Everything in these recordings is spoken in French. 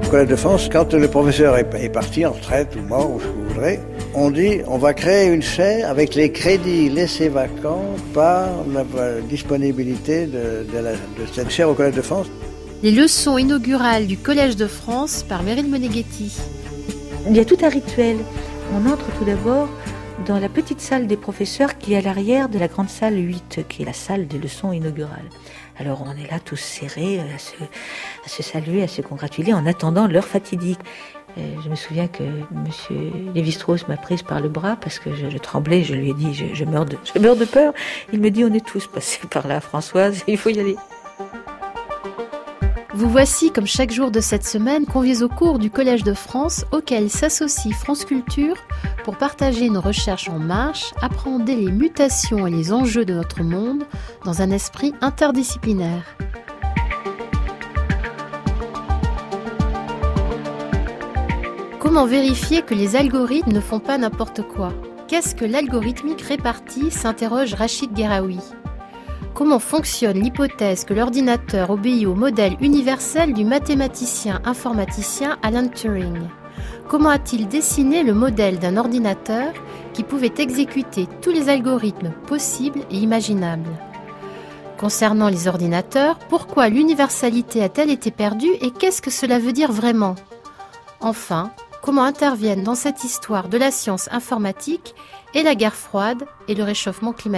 Collège de France, quand le professeur est parti en retraite ou mort ou ce que vous voudrez, on dit on va créer une chaire avec les crédits laissés vacants par la disponibilité de cette chaire au Collège de France. Les leçons inaugurales du Collège de France par Meryl Moneghetti. Il y a tout un rituel. On entre tout d'abord dans la petite salle des professeurs qui est à l'arrière de la grande salle 8, qui est la salle des leçons inaugurales. Alors on est là tous serrés, à se saluer, à se congratuler en attendant l'heure fatidique. Je me souviens que M. Lévi-Strauss m'a prise par le bras parce que je tremblais, je lui ai dit je meurs de peur. Il me dit on est tous passés par là, Françoise, il faut y aller. Vous voici, comme chaque jour de cette semaine, conviés au cours du Collège de France, auquel s'associe France Culture pour partager nos recherches en marche, appréhender les mutations et les enjeux de notre monde dans un esprit interdisciplinaire. Comment vérifier que les algorithmes ne font pas n'importe quoi ? Qu'est-ce que l'algorithmique répartie ? S'interroge Rachid Gueraoui. Comment fonctionne l'hypothèse que l'ordinateur obéit au modèle universel du mathématicien informaticien Alan Turing ? Comment a-t-il dessiné le modèle d'un ordinateur qui pouvait exécuter tous les algorithmes possibles et imaginables ? Concernant les ordinateurs, pourquoi l'universalité a-t-elle été perdue et qu'est-ce que cela veut dire vraiment ? Enfin, comment interviennent dans cette histoire de la science informatique et la guerre froide et le réchauffement climatique ?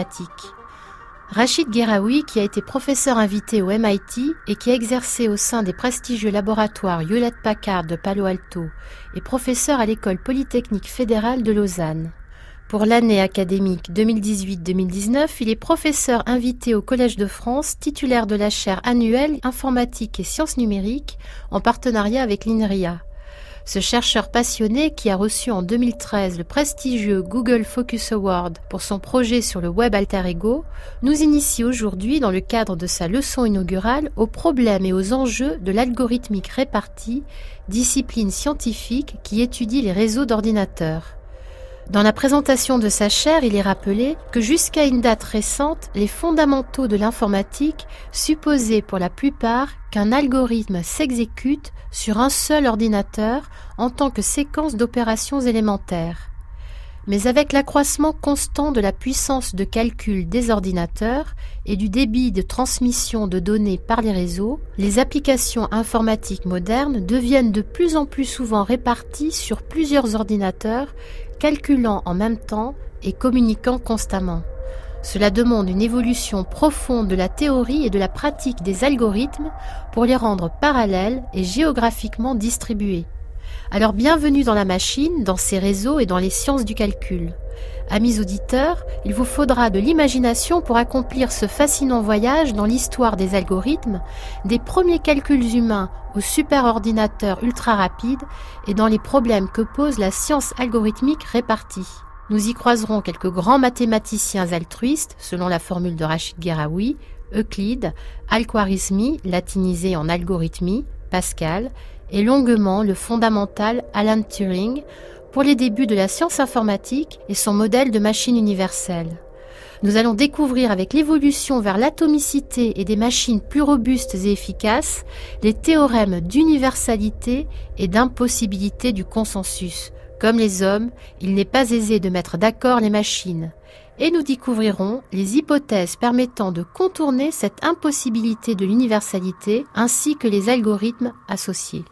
Rachid Gueraoui, qui a été professeur invité au MIT et qui a exercé au sein des prestigieux laboratoires Hewlett-Packard de Palo Alto, est professeur à l'École polytechnique fédérale de Lausanne. Pour l'année académique 2018-2019, il est professeur invité au Collège de France, titulaire de la chaire annuelle Informatique et Sciences numériques, en partenariat avec l'INRIA. Ce chercheur passionné, qui a reçu en 2013 le prestigieux Google Focus Award pour son projet sur le web alter ego, nous initie aujourd'hui, dans le cadre de sa leçon inaugurale, aux problèmes et aux enjeux de l'algorithmique répartie, discipline scientifique qui étudie les réseaux d'ordinateurs. Dans la présentation de sa chaire, il est rappelé que jusqu'à une date récente, les fondamentaux de l'informatique supposaient pour la plupart qu'un algorithme s'exécute sur un seul ordinateur en tant que séquence d'opérations élémentaires. Mais avec l'accroissement constant de la puissance de calcul des ordinateurs et du débit de transmission de données par les réseaux, les applications informatiques modernes deviennent de plus en plus souvent réparties sur plusieurs ordinateurs, calculant en même temps et communiquant constamment. Cela demande une évolution profonde de la théorie et de la pratique des algorithmes pour les rendre parallèles et géographiquement distribués. Alors bienvenue dans la machine, dans ces réseaux et dans les sciences du calcul. Amis auditeurs, il vous faudra de l'imagination pour accomplir ce fascinant voyage dans l'histoire des algorithmes, des premiers calculs humains aux superordinateurs ultra rapides et dans les problèmes que pose la science algorithmique répartie. Nous y croiserons quelques grands mathématiciens altruistes, selon la formule de Rachid Gueraoui, Euclide, Al-Khwarizmi, latinisé en algorithmie, Pascal, et longuement le fondamental Alan Turing, pour les débuts de la science informatique et son modèle de machine universelle. Nous allons découvrir avec l'évolution vers l'atomicité et des machines plus robustes et efficaces les théorèmes d'universalité et d'impossibilité du consensus. Comme les hommes, il n'est pas aisé de mettre d'accord les machines. Et nous découvrirons les hypothèses permettant de contourner cette impossibilité de l'universalité ainsi que les algorithmes associés.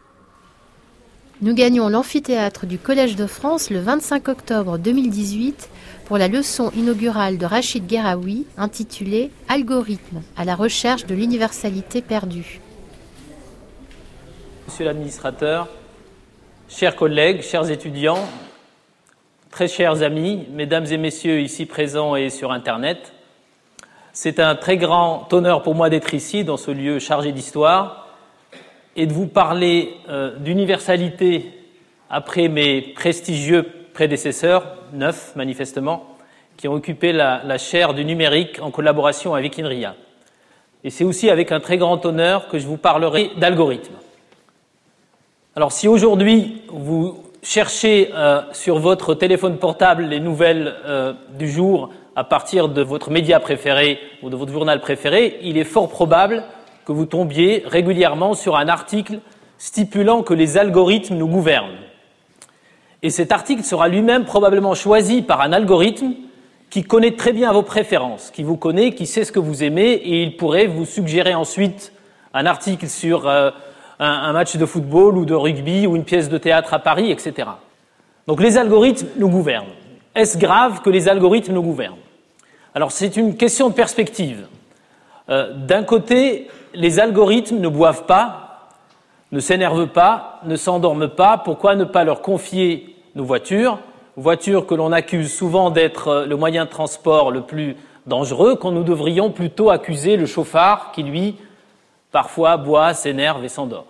Nous gagnons l'amphithéâtre du Collège de France le 25 octobre 2018 pour la leçon inaugurale de Rachid Gueraoui intitulée « Algorithmes à la recherche de l'universalité perdue ». Monsieur l'administrateur, chers collègues, chers étudiants, très chers amis, mesdames et messieurs ici présents et sur Internet, c'est un très grand honneur pour moi d'être ici dans ce lieu chargé d'histoire et de vous parler d'universalité après mes prestigieux prédécesseurs, 9 manifestement, qui ont occupé la chaire du numérique en collaboration avec INRIA. Et c'est aussi avec un très grand honneur que je vous parlerai d'algorithmes. Alors si aujourd'hui vous cherchez sur votre téléphone portable les nouvelles du jour à partir de votre média préféré ou de votre journal préféré, il est fort probable que vous tombiez régulièrement sur un article stipulant que les algorithmes nous gouvernent. Et cet article sera lui-même probablement choisi par un algorithme qui connaît très bien vos préférences, qui vous connaît, qui sait ce que vous aimez, et il pourrait vous suggérer ensuite un article sur un match de football ou de rugby ou une pièce de théâtre à Paris, etc. Donc les algorithmes nous gouvernent. Est-ce grave que les algorithmes nous gouvernent ? Alors c'est une question de perspective. D'un côté, les algorithmes ne boivent pas, ne s'énervent pas, ne s'endorment pas. Pourquoi ne pas leur confier nos voitures que l'on accuse souvent d'être le moyen de transport le plus dangereux, quand nous devrions plutôt accuser le chauffard qui, lui, parfois boit, s'énerve et s'endort.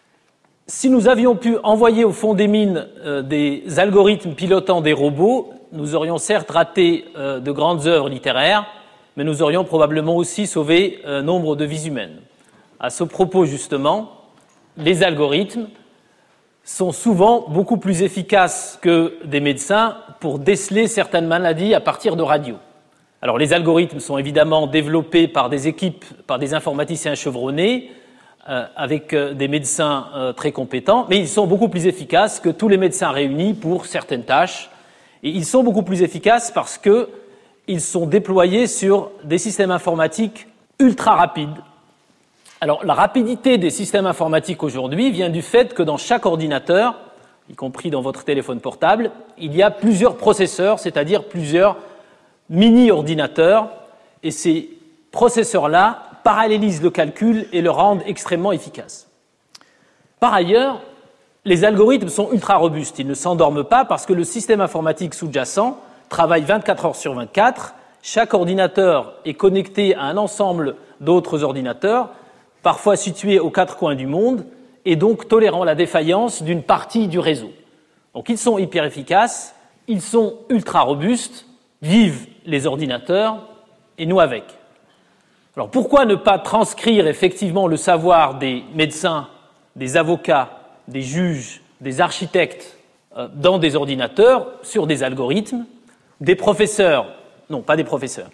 Si nous avions pu envoyer au fond des mines des algorithmes pilotant des robots, nous aurions certes raté de grandes œuvres littéraires, mais nous aurions probablement aussi sauvé nombre de vies humaines. À ce propos, justement, les algorithmes sont souvent beaucoup plus efficaces que des médecins pour déceler certaines maladies à partir de radios. Alors, les algorithmes sont évidemment développés par des équipes, par des informaticiens chevronnés, avec des médecins très compétents, mais ils sont beaucoup plus efficaces que tous les médecins réunis pour certaines tâches. Et ils sont beaucoup plus efficaces parce qu'ils sont déployés sur des systèmes informatiques ultra rapides. Alors, la rapidité des systèmes informatiques aujourd'hui vient du fait que dans chaque ordinateur, y compris dans votre téléphone portable, il y a plusieurs processeurs, c'est-à-dire plusieurs mini-ordinateurs, et ces processeurs-là parallélisent le calcul et le rendent extrêmement efficace. Par ailleurs, les algorithmes sont ultra robustes. Ils ne s'endorment pas parce que le système informatique sous-jacent travaille 24 heures sur 24. Chaque ordinateur est connecté à un ensemble d'autres ordinateurs, parfois situés aux quatre coins du monde, et donc tolérant la défaillance d'une partie du réseau. Donc ils sont hyper efficaces, ils sont ultra robustes, vivent les ordinateurs, et nous avec. Alors pourquoi ne pas transcrire effectivement le savoir des médecins, des avocats, des juges, des architectes dans des ordinateurs, sur des algorithmes, des professeurs, non pas des professeurs,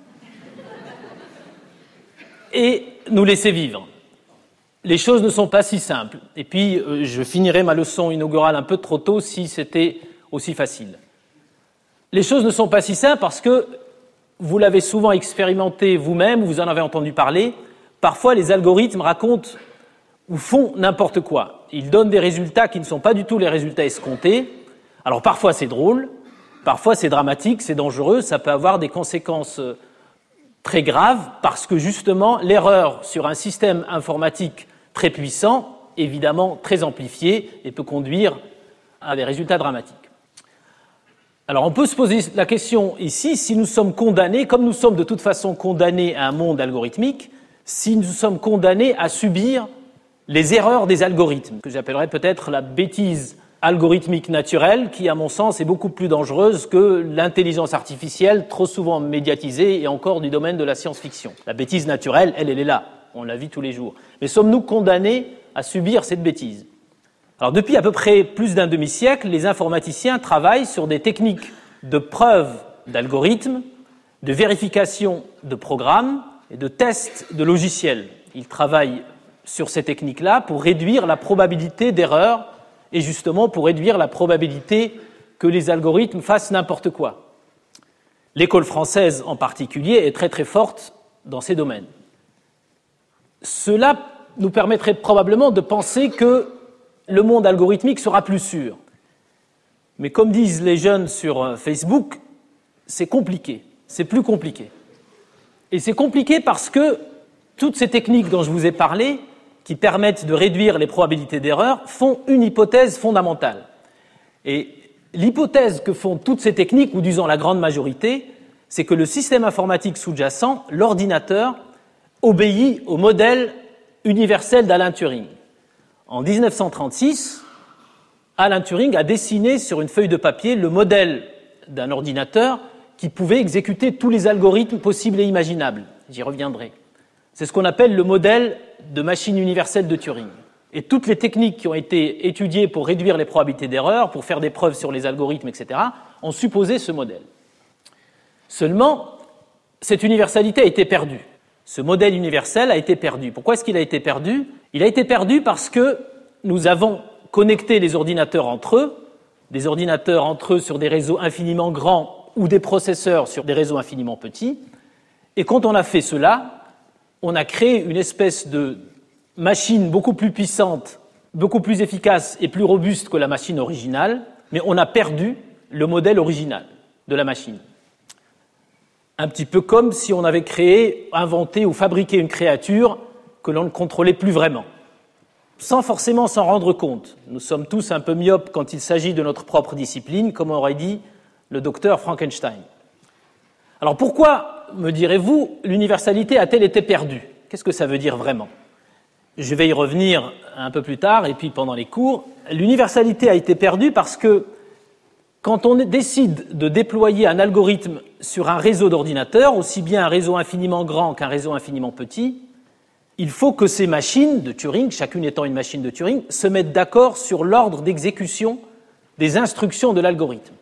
et nous laisser vivre. Les choses ne sont pas si simples. Et puis, je finirai ma leçon inaugurale un peu trop tôt si c'était aussi facile. Les choses ne sont pas si simples parce que vous l'avez souvent expérimenté vous-même, vous en avez entendu parler. Parfois, les algorithmes racontent ou font n'importe quoi. Ils donnent des résultats qui ne sont pas du tout les résultats escomptés. Alors, parfois, c'est drôle, parfois, c'est dramatique, c'est dangereux, ça peut avoir des conséquences très graves parce que, justement, l'erreur sur un système informatique très puissant, évidemment très amplifié, et peut conduire à des résultats dramatiques. Alors, on peut se poser la question ici, si nous sommes condamnés, comme nous sommes de toute façon condamnés à un monde algorithmique, si nous sommes condamnés à subir les erreurs des algorithmes, que j'appellerais peut-être la bêtise algorithmique naturelle, qui, à mon sens, est beaucoup plus dangereuse que l'intelligence artificielle, trop souvent médiatisée et encore du domaine de la science-fiction. La bêtise naturelle, elle est là, on la vit tous les jours. Mais sommes-nous condamnés à subir cette bêtise ? Alors, depuis à peu près plus d'un demi-siècle, les informaticiens travaillent sur des techniques de preuve d'algorithmes, de vérification de programmes et de tests de logiciels. Ils travaillent sur ces techniques-là pour réduire la probabilité d'erreur et justement pour réduire la probabilité que les algorithmes fassent n'importe quoi. L'école française en particulier est très très forte dans ces domaines. Cela nous permettrait probablement de penser que le monde algorithmique sera plus sûr. Mais comme disent les jeunes sur Facebook, c'est compliqué, c'est plus compliqué. Et c'est compliqué parce que toutes ces techniques dont je vous ai parlé, qui permettent de réduire les probabilités d'erreur, font une hypothèse fondamentale. Et l'hypothèse que font toutes ces techniques, ou disons la grande majorité, c'est que le système informatique sous-jacent, l'ordinateur, obéit au modèle universel d'Alan Turing. En 1936, Alan Turing a dessiné sur une feuille de papier le modèle d'un ordinateur qui pouvait exécuter tous les algorithmes possibles et imaginables. J'y reviendrai. C'est ce qu'on appelle le modèle de machine universelle de Turing. Et toutes les techniques qui ont été étudiées pour réduire les probabilités d'erreur, pour faire des preuves sur les algorithmes, etc., ont supposé ce modèle. Seulement, cette universalité a été perdue. Ce modèle universel a été perdu. Pourquoi est-ce qu'il a été perdu ? Il a été perdu parce que nous avons connecté les ordinateurs entre eux, des ordinateurs entre eux sur des réseaux infiniment grands ou des processeurs sur des réseaux infiniment petits. Et quand on a fait cela, on a créé une espèce de machine beaucoup plus puissante, beaucoup plus efficace et plus robuste que la machine originale, mais on a perdu le modèle original de la machine. Un petit peu comme si on avait créé, inventé ou fabriqué une créature que l'on ne contrôlait plus vraiment, sans forcément s'en rendre compte. Nous sommes tous un peu myopes quand il s'agit de notre propre discipline, comme aurait dit le docteur Frankenstein. Alors pourquoi, me direz-vous, l'universalité a-t-elle été perdue ? Qu'est-ce que ça veut dire vraiment ? Je vais y revenir un peu plus tard et puis pendant les cours. L'universalité a été perdue parce que quand on décide de déployer un algorithme sur un réseau d'ordinateurs, aussi bien un réseau infiniment grand qu'un réseau infiniment petit, il faut que ces machines de Turing, chacune étant une machine de Turing, se mettent d'accord sur l'ordre d'exécution des instructions de l'algorithme.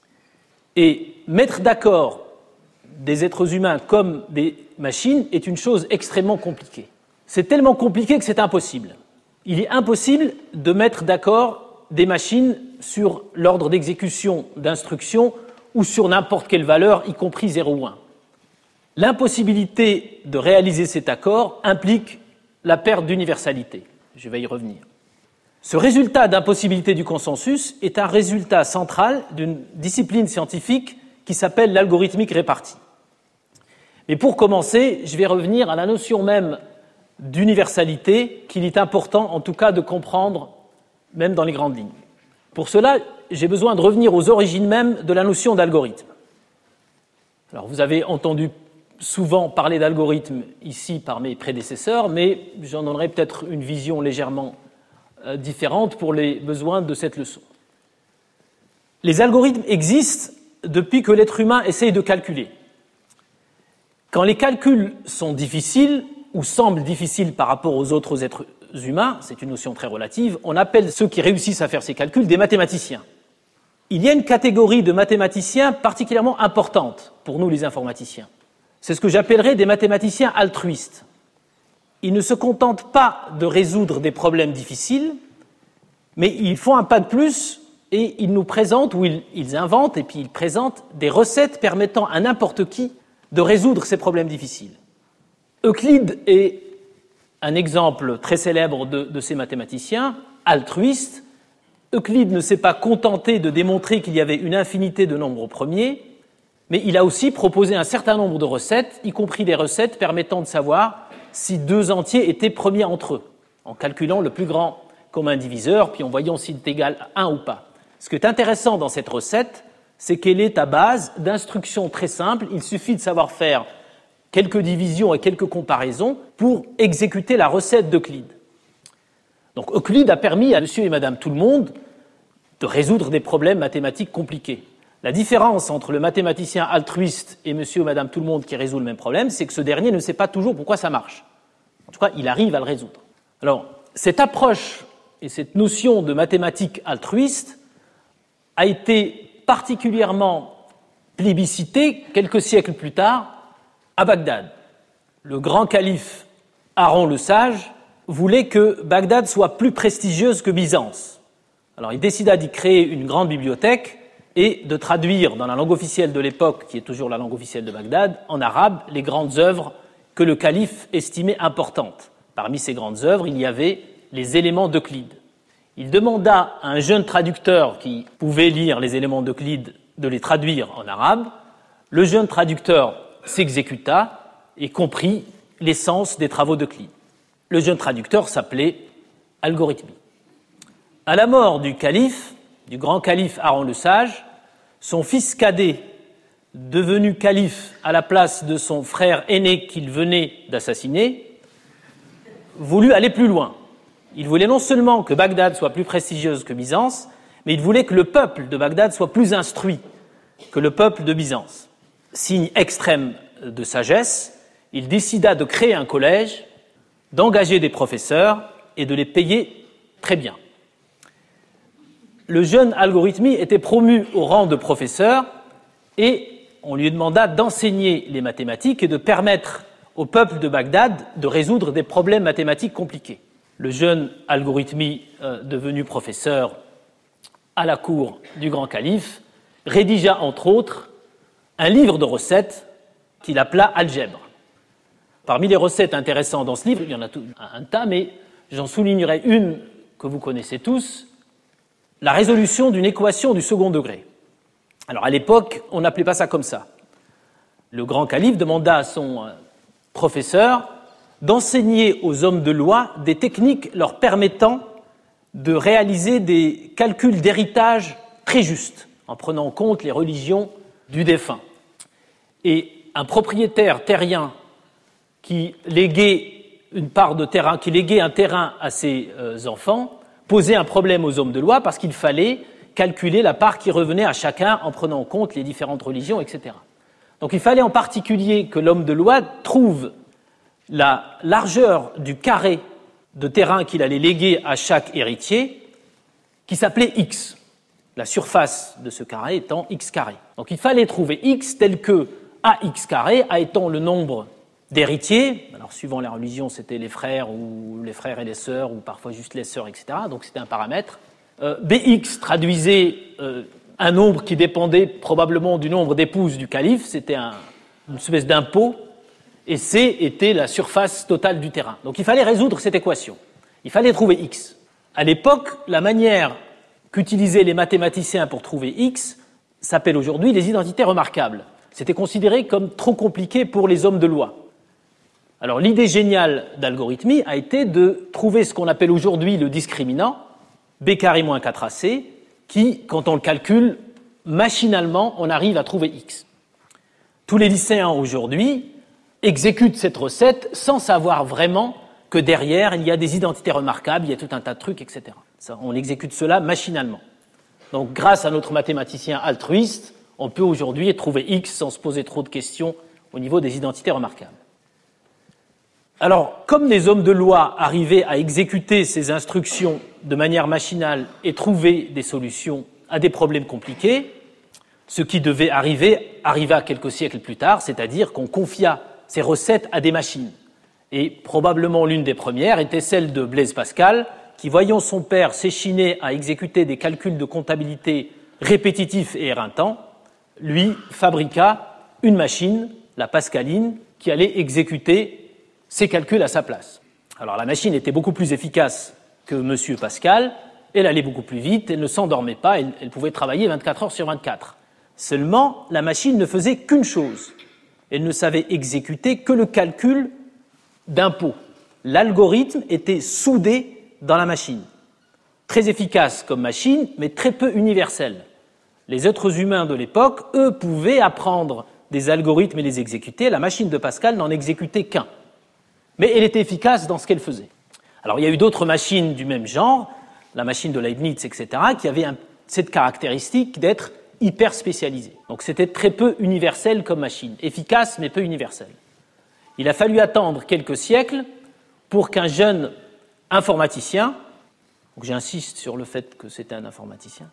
Et mettre d'accord des êtres humains comme des machines est une chose extrêmement compliquée. C'est tellement compliqué que c'est impossible. Il est impossible de mettre d'accord des machines sur l'ordre d'exécution d'instructions ou sur n'importe quelle valeur, y compris 0 ou 1. L'impossibilité de réaliser cet accord implique la perte d'universalité. Je vais y revenir. Ce résultat d'impossibilité du consensus est un résultat central d'une discipline scientifique qui s'appelle l'algorithmique répartie. Mais pour commencer, je vais revenir à la notion même d'universalité qu'il est important, en tout cas, de comprendre, même dans les grandes lignes. Pour cela, j'ai besoin de revenir aux origines même de la notion d'algorithme. Alors, vous avez entendu souvent parler d'algorithme ici par mes prédécesseurs, mais j'en donnerai peut-être une vision légèrement différente pour les besoins de cette leçon. Les algorithmes existent depuis que l'être humain essaye de calculer. Quand les calculs sont difficiles, ou semblent difficiles par rapport aux autres êtres humains, c'est une notion très relative, on appelle ceux qui réussissent à faire ces calculs des mathématiciens. Il y a une catégorie de mathématiciens particulièrement importante pour nous les informaticiens. C'est ce que j'appellerais des mathématiciens altruistes. Ils ne se contentent pas de résoudre des problèmes difficiles, mais ils font un pas de plus et ils nous présentent, ou ils inventent et puis ils présentent des recettes permettant à n'importe qui de résoudre ces problèmes difficiles. Euclide est un exemple très célèbre de ces mathématiciens altruistes. Euclide ne s'est pas contenté de démontrer qu'il y avait une infinité de nombres premiers, mais il a aussi proposé un certain nombre de recettes, y compris des recettes permettant de savoir si 2 entiers étaient premiers entre eux, en calculant le plus grand commun diviseur, puis en voyant s'il est égal à 1 ou pas. Ce qui est intéressant dans cette recette, c'est qu'elle est à base d'instructions très simples. Il suffit de savoir faire quelques divisions et quelques comparaisons pour exécuter la recette d'Euclide. Donc Euclide a permis à monsieur et madame tout le monde de résoudre des problèmes mathématiques compliqués. La différence entre le mathématicien altruiste et monsieur ou madame tout le monde qui résout le même problème, c'est que ce dernier ne sait pas toujours pourquoi ça marche. En tout cas, il arrive à le résoudre. Alors, cette approche et cette notion de mathématiques altruiste a été particulièrement plébiscitée quelques siècles plus tard à Bagdad. Le grand calife Haron le Sage voulait que Bagdad soit plus prestigieuse que Byzance. Alors il décida d'y créer une grande bibliothèque et de traduire dans la langue officielle de l'époque, qui est toujours la langue officielle de Bagdad, en arabe, les grandes œuvres que le calife estimait importantes. Parmi ces grandes œuvres, il y avait les éléments d'Euclide. Il demanda à un jeune traducteur qui pouvait lire les éléments d'Euclide de les traduire en arabe. Le jeune traducteur s'exécuta et comprit l'essence des travaux d'Euclide. Le jeune traducteur s'appelait Algorithmie. À la mort du calife, du grand calife Haron le Sage, son fils cadet, devenu calife à la place de son frère aîné qu'il venait d'assassiner, voulut aller plus loin. Il voulait non seulement que Bagdad soit plus prestigieuse que Byzance, mais il voulait que le peuple de Bagdad soit plus instruit que le peuple de Byzance. Signe extrême de sagesse, il décida de créer un collège, d'engager des professeurs et de les payer très bien. Le jeune Algorithmie était promu au rang de professeur et on lui demanda d'enseigner les mathématiques et de permettre au peuple de Bagdad de résoudre des problèmes mathématiques compliqués. le jeune Algorithmi devenu professeur à la cour du grand calife, rédigea entre autres un livre de recettes qu'il appela Algèbre. Parmi les recettes intéressantes dans ce livre, il y en a un tas, mais j'en soulignerai une que vous connaissez tous, la résolution d'une équation du second degré. Alors à l'époque, on n'appelait pas ça comme ça. Le grand calife demanda à son professeur d'enseigner aux hommes de loi des techniques leur permettant de réaliser des calculs d'héritage très justes, en prenant en compte les religions du défunt. Et un propriétaire terrien qui léguait une part de terrain, qui léguait un terrain à ses enfants, posait un problème aux hommes de loi parce qu'il fallait calculer la part qui revenait à chacun en prenant en compte les différentes religions, etc. Donc il fallait en particulier que l'homme de loi trouve la largeur du carré de terrain qu'il allait léguer à chaque héritier, qui s'appelait X, la surface de ce carré étant X carré. Donc il fallait trouver X tel que AX carré, A étant le nombre d'héritiers, alors suivant la religion c'était les frères ou les frères et les sœurs, ou parfois juste les sœurs, etc., donc c'était un paramètre. BX traduisait un nombre qui dépendait probablement du nombre d'épouses du calife, c'était une espèce d'impôt, et C était la surface totale du terrain. Donc il fallait résoudre cette équation. Il fallait trouver X. À l'époque, la manière qu'utilisaient les mathématiciens pour trouver X s'appelle aujourd'hui les identités remarquables. C'était considéré comme trop compliqué pour les hommes de loi. Alors l'idée géniale d'Algorithmi a été de trouver ce qu'on appelle aujourd'hui le discriminant, B carré moins 4AC, qui, quand on le calcule, machinalement, on arrive à trouver X. Tous les lycéens aujourd'hui exécutent cette recette sans savoir vraiment que derrière, il y a des identités remarquables, il y a tout un tas de trucs, etc. Ça, on exécute cela machinalement. Donc, grâce à notre mathématicien altruiste, on peut aujourd'hui trouver X sans se poser trop de questions au niveau des identités remarquables. Alors, comme les hommes de loi arrivaient à exécuter ces instructions de manière machinale et trouver des solutions à des problèmes compliqués, ce qui devait arriva quelques siècles plus tard, c'est-à-dire qu'on confia ces recettes à des machines. Et probablement l'une des premières était celle de Blaise Pascal, qui, voyant son père s'échiner à exécuter des calculs de comptabilité répétitifs et éreintants, lui fabriqua une machine, la pascaline, qui allait exécuter ces calculs à sa place. Alors la machine était beaucoup plus efficace que M. Pascal, elle allait beaucoup plus vite, elle ne s'endormait pas, elle pouvait travailler 24 heures sur 24. Seulement, la machine ne faisait qu'une chose, elle ne savait exécuter que le calcul d'impôt. L'algorithme était soudé dans la machine. Très efficace comme machine, mais très peu universelle. Les êtres humains de l'époque, eux, pouvaient apprendre des algorithmes et les exécuter. La machine de Pascal n'en exécutait qu'un. Mais elle était efficace dans ce qu'elle faisait. Alors, il y a eu d'autres machines du même genre, la machine de Leibniz, etc., qui avaient cette caractéristique d'être hyper spécialisée. Donc, c'était très peu universel comme machine. Efficace, mais peu universel. Il a fallu attendre quelques siècles pour qu'un jeune informaticien, donc j'insiste sur le fait que c'était un informaticien,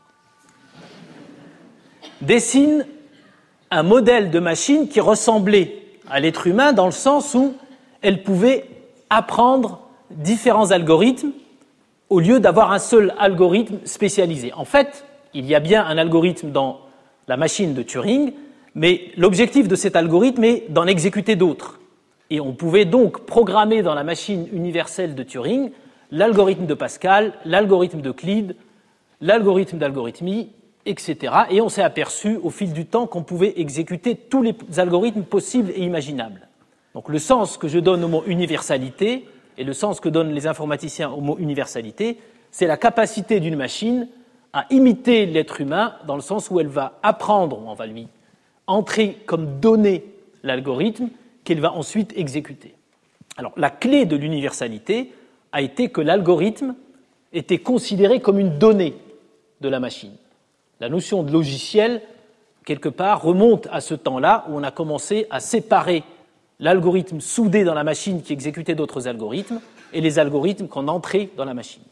dessine un modèle de machine qui ressemblait à l'être humain dans le sens où elle pouvait apprendre différents algorithmes au lieu d'avoir un seul algorithme spécialisé. En fait, il y a bien un algorithme dans la machine de Turing, mais l'objectif de cet algorithme est d'en exécuter d'autres. Et on pouvait donc programmer dans la machine universelle de Turing l'algorithme de Pascal, l'algorithme d'Euclide, l'algorithme d'Algorithmi, etc. Et on s'est aperçu au fil du temps qu'on pouvait exécuter tous les algorithmes possibles et imaginables. Donc le sens que je donne au mot universalité et le sens que donnent les informaticiens au mot universalité, c'est la capacité d'une machine à imiter l'être humain dans le sens où elle va apprendre, on va lui entrer comme donnée l'algorithme qu'elle va ensuite exécuter. Alors la clé de l'universalité a été que l'algorithme était considéré comme une donnée de la machine. La notion de logiciel, quelque part, remonte à ce temps-là où on a commencé à séparer l'algorithme soudé dans la machine qui exécutait d'autres algorithmes et les algorithmes qu'on entrait dans la machine.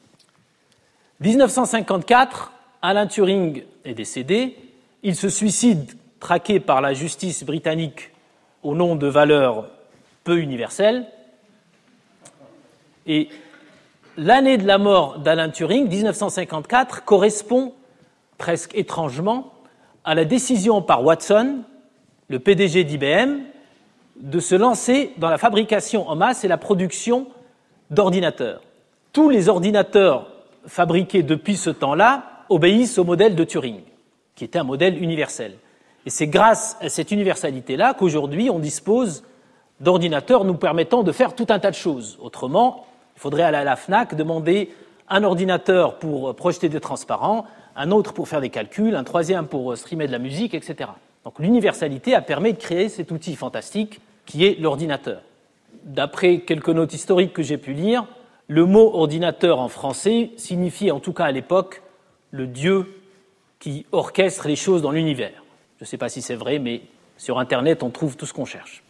1954, Alan Turing est décédé. Il se suicide traqué par la justice britannique au nom de valeurs peu universelles. Et l'année de la mort d'Alan Turing, 1954, correspond presque étrangement à la décision par Watson, le PDG d'IBM, de se lancer dans la fabrication en masse et la production d'ordinateurs. Tous les ordinateurs fabriqués depuis ce temps-là obéissent au modèle de Turing, qui était un modèle universel. Et c'est grâce à cette universalité-là qu'aujourd'hui on dispose d'ordinateurs nous permettant de faire tout un tas de choses. Autrement, il faudrait aller à la FNAC, demander un ordinateur pour projeter des transparents, un autre pour faire des calculs, un troisième pour streamer de la musique, etc. Donc l'universalité a permis de créer cet outil fantastique qui est l'ordinateur. D'après quelques notes historiques que j'ai pu lire, le mot ordinateur en français signifiait, en tout cas à l'époque, le Dieu qui orchestre les choses dans l'univers. Je ne sais pas si c'est vrai, mais sur Internet, on trouve tout ce qu'on cherche.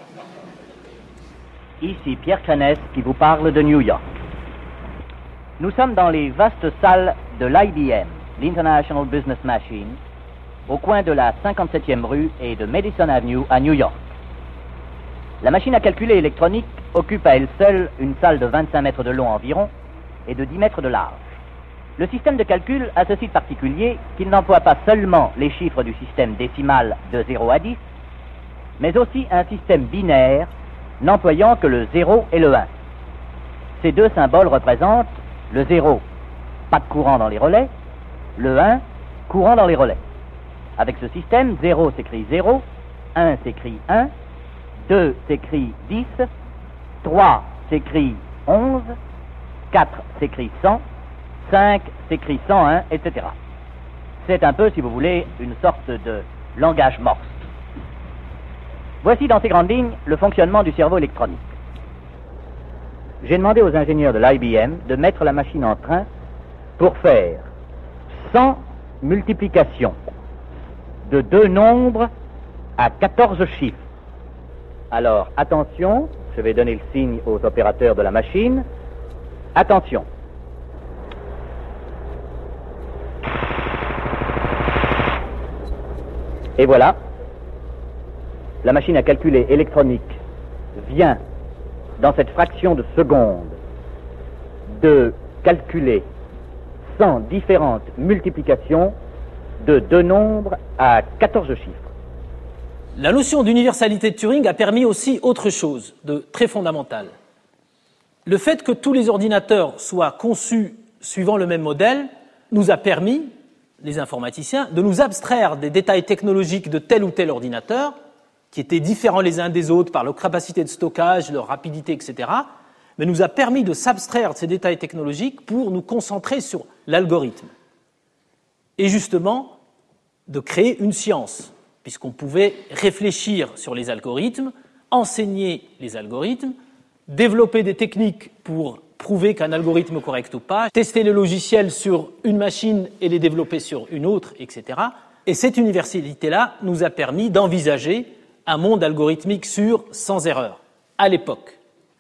Ici Pierre Crenès qui vous parle de New York. Nous sommes dans les vastes salles de l'IBM, l'International Business Machine, au coin de la 57e rue et de Madison Avenue à New York. La machine à calculer électronique occupe à elle seule une salle de 25 mètres de long environ et de 10 mètres de large. Le système de calcul a ceci de particulier qu'il n'emploie pas seulement les chiffres du système décimal de 0 à 10, mais aussi un système binaire n'employant que le 0 et le 1. Ces deux symboles représentent le 0, pas de courant dans les relais, le 1, courant dans les relais. Avec ce système, 0 s'écrit 0, 1 s'écrit 1, 2 s'écrit 10, 3 s'écrit 11, 4 s'écrit 100, 5 s'écrit 101, etc. C'est un peu, si vous voulez, une sorte de langage morse. Voici dans ces grandes lignes le fonctionnement du cerveau électronique. J'ai demandé aux ingénieurs de l'IBM de mettre la machine en train pour faire 100 multiplications de deux nombres à 14 chiffres. Alors, attention, je vais donner le signe aux opérateurs de la machine. Attention. Et voilà, la machine à calculer électronique vient, dans cette fraction de seconde, de calculer 100 différentes multiplications de deux nombres à 14 chiffres. La notion d'universalité de Turing a permis aussi autre chose de très fondamental. Le fait que tous les ordinateurs soient conçus suivant le même modèle nous a permis, les informaticiens, de nous abstraire des détails technologiques de tel ou tel ordinateur, qui étaient différents les uns des autres par leur capacité de stockage, leur rapidité, etc., mais nous a permis de s'abstraire de ces détails technologiques pour nous concentrer sur l'algorithme. Et justement, de créer une science, puisqu'on pouvait réfléchir sur les algorithmes, enseigner les algorithmes, développer des techniques pour prouver qu'un algorithme est correct ou pas, tester les logiciels sur une machine et les développer sur une autre, etc. Et cette universalité-là nous a permis d'envisager un monde algorithmique sûr, sans erreur, à l'époque.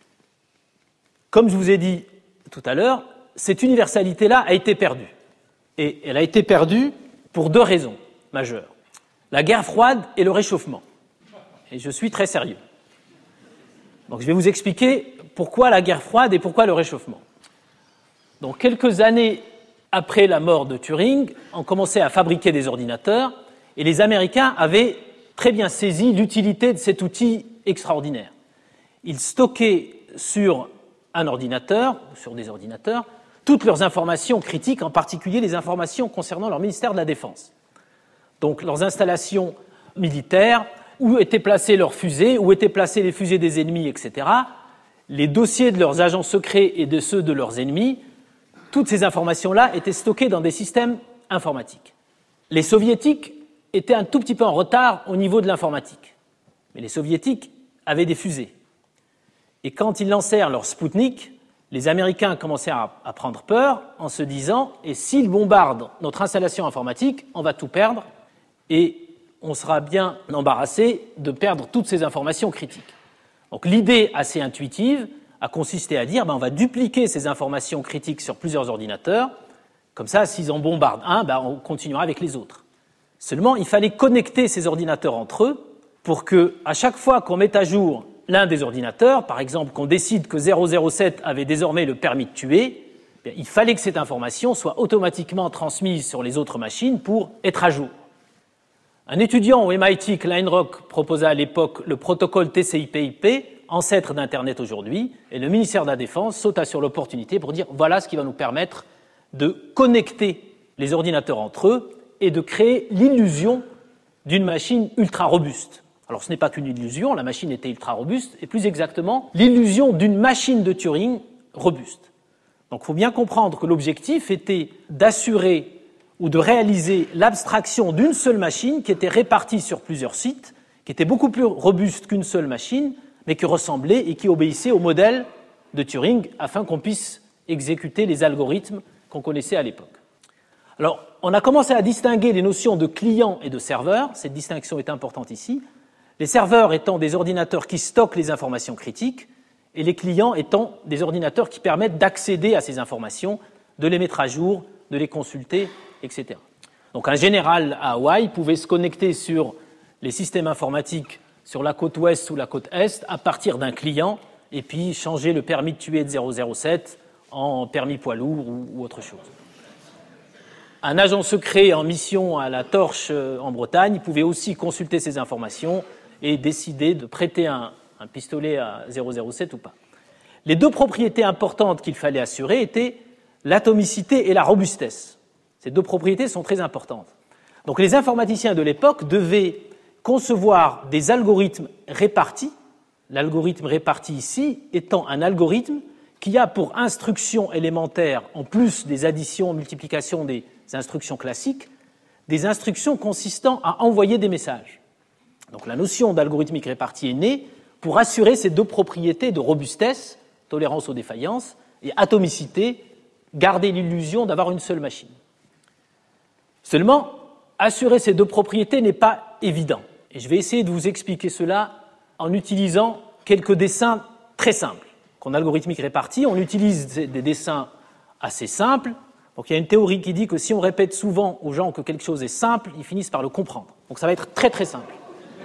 Comme je vous ai dit tout à l'heure, cette universalité-là a été perdue. Et elle a été perdue pour deux raisons majeures. La guerre froide et le réchauffement. Et je suis très sérieux. Donc je vais vous expliquer pourquoi la guerre froide et pourquoi le réchauffement. Donc quelques années après la mort de Turing, on commençait à fabriquer des ordinateurs et les Américains avaient très bien saisi l'utilité de cet outil extraordinaire. Ils stockaient sur un ordinateur, sur des ordinateurs, toutes leurs informations critiques, en particulier les informations concernant leur ministère de la Défense. Donc leurs installations militaires, où étaient placées leurs fusées, où étaient placées les fusées des ennemis, etc. Les dossiers de leurs agents secrets et de ceux de leurs ennemis, toutes ces informations-là étaient stockées dans des systèmes informatiques. Les Soviétiques étaient un tout petit peu en retard au niveau de l'informatique. Mais les Soviétiques avaient des fusées. Et quand ils lancèrent leur Spoutnik, les Américains commencèrent à prendre peur en se disant « Et s'ils bombardent notre installation informatique, on va tout perdre et on sera bien embarrassé de perdre toutes ces informations critiques. » Donc l'idée assez intuitive a consisté à dire on va dupliquer ces informations critiques sur plusieurs ordinateurs, comme ça, s'ils en bombardent un, on continuera avec les autres. Seulement, il fallait connecter ces ordinateurs entre eux pour que, à chaque fois qu'on met à jour l'un des ordinateurs, par exemple qu'on décide que 007 avait désormais le permis de tuer, il fallait que cette information soit automatiquement transmise sur les autres machines pour être à jour. Un étudiant au MIT, Kleinrock, proposa à l'époque le protocole TCP/IP, ancêtre d'Internet aujourd'hui, et le ministère de la Défense sauta sur l'opportunité pour dire voilà ce qui va nous permettre de connecter les ordinateurs entre eux et de créer l'illusion d'une machine ultra robuste. Alors ce n'est pas qu'une illusion, la machine était ultra robuste, et plus exactement, l'illusion d'une machine de Turing robuste. Donc il faut bien comprendre que l'objectif était d'assurer ou de réaliser l'abstraction d'une seule machine qui était répartie sur plusieurs sites, qui était beaucoup plus robuste qu'une seule machine, mais qui ressemblait et qui obéissait au modèle de Turing afin qu'on puisse exécuter les algorithmes qu'on connaissait à l'époque. Alors, on a commencé à distinguer les notions de client et de serveur. Cette distinction est importante ici. Les serveurs étant des ordinateurs qui stockent les informations critiques et les clients étant des ordinateurs qui permettent d'accéder à ces informations, de les mettre à jour, de les consulter, etc. Donc, un général à Hawaï pouvait se connecter sur les systèmes informatiques sur la côte ouest ou la côte est à partir d'un client et puis changer le permis de tuer de 007 en permis poids lourd ou autre chose. Un agent secret en mission à la Torche en Bretagne pouvait aussi consulter ces informations et décider de prêter un pistolet à 007 ou pas. Les deux propriétés importantes qu'il fallait assurer étaient l'atomicité et la robustesse. Ces deux propriétés sont très importantes. Donc les informaticiens de l'époque devaient concevoir des algorithmes répartis, l'algorithme réparti ici étant un algorithme qui a pour instruction élémentaire, en plus des additions, multiplications des instructions classiques, des instructions consistant à envoyer des messages. Donc la notion d'algorithmique répartie est née pour assurer ces deux propriétés de robustesse, tolérance aux défaillances, et atomicité, garder l'illusion d'avoir une seule machine. Seulement, assurer ces deux propriétés n'est pas évident. Et je vais essayer de vous expliquer cela en utilisant quelques dessins très simples. En algorithmique répartie, on utilise des dessins assez simples. Donc il y a une théorie qui dit que si on répète souvent aux gens que quelque chose est simple, ils finissent par le comprendre. Donc ça va être très très simple.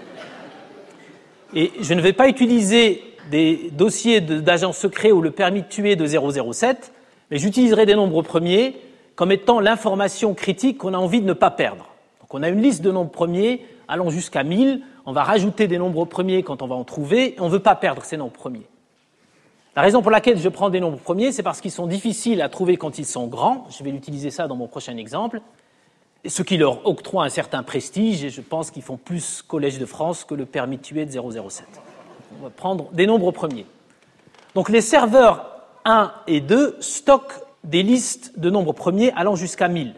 Et je ne vais pas utiliser des dossiers d'agents secrets ou le permis de tuer de 007, mais j'utiliserai des nombres premiers comme étant l'information critique qu'on a envie de ne pas perdre. Donc on a une liste de nombres premiers allant jusqu'à 1000, on va rajouter des nombres premiers quand on va en trouver, et on ne veut pas perdre ces nombres premiers. La raison pour laquelle je prends des nombres premiers, c'est parce qu'ils sont difficiles à trouver quand ils sont grands, je vais utiliser ça dans mon prochain exemple, ce qui leur octroie un certain prestige, et je pense qu'ils font plus Collège de France que le permis de tuer de 007. On va prendre des nombres premiers. Donc les serveurs 1 et 2 stockent des listes de nombres premiers allant jusqu'à 1000.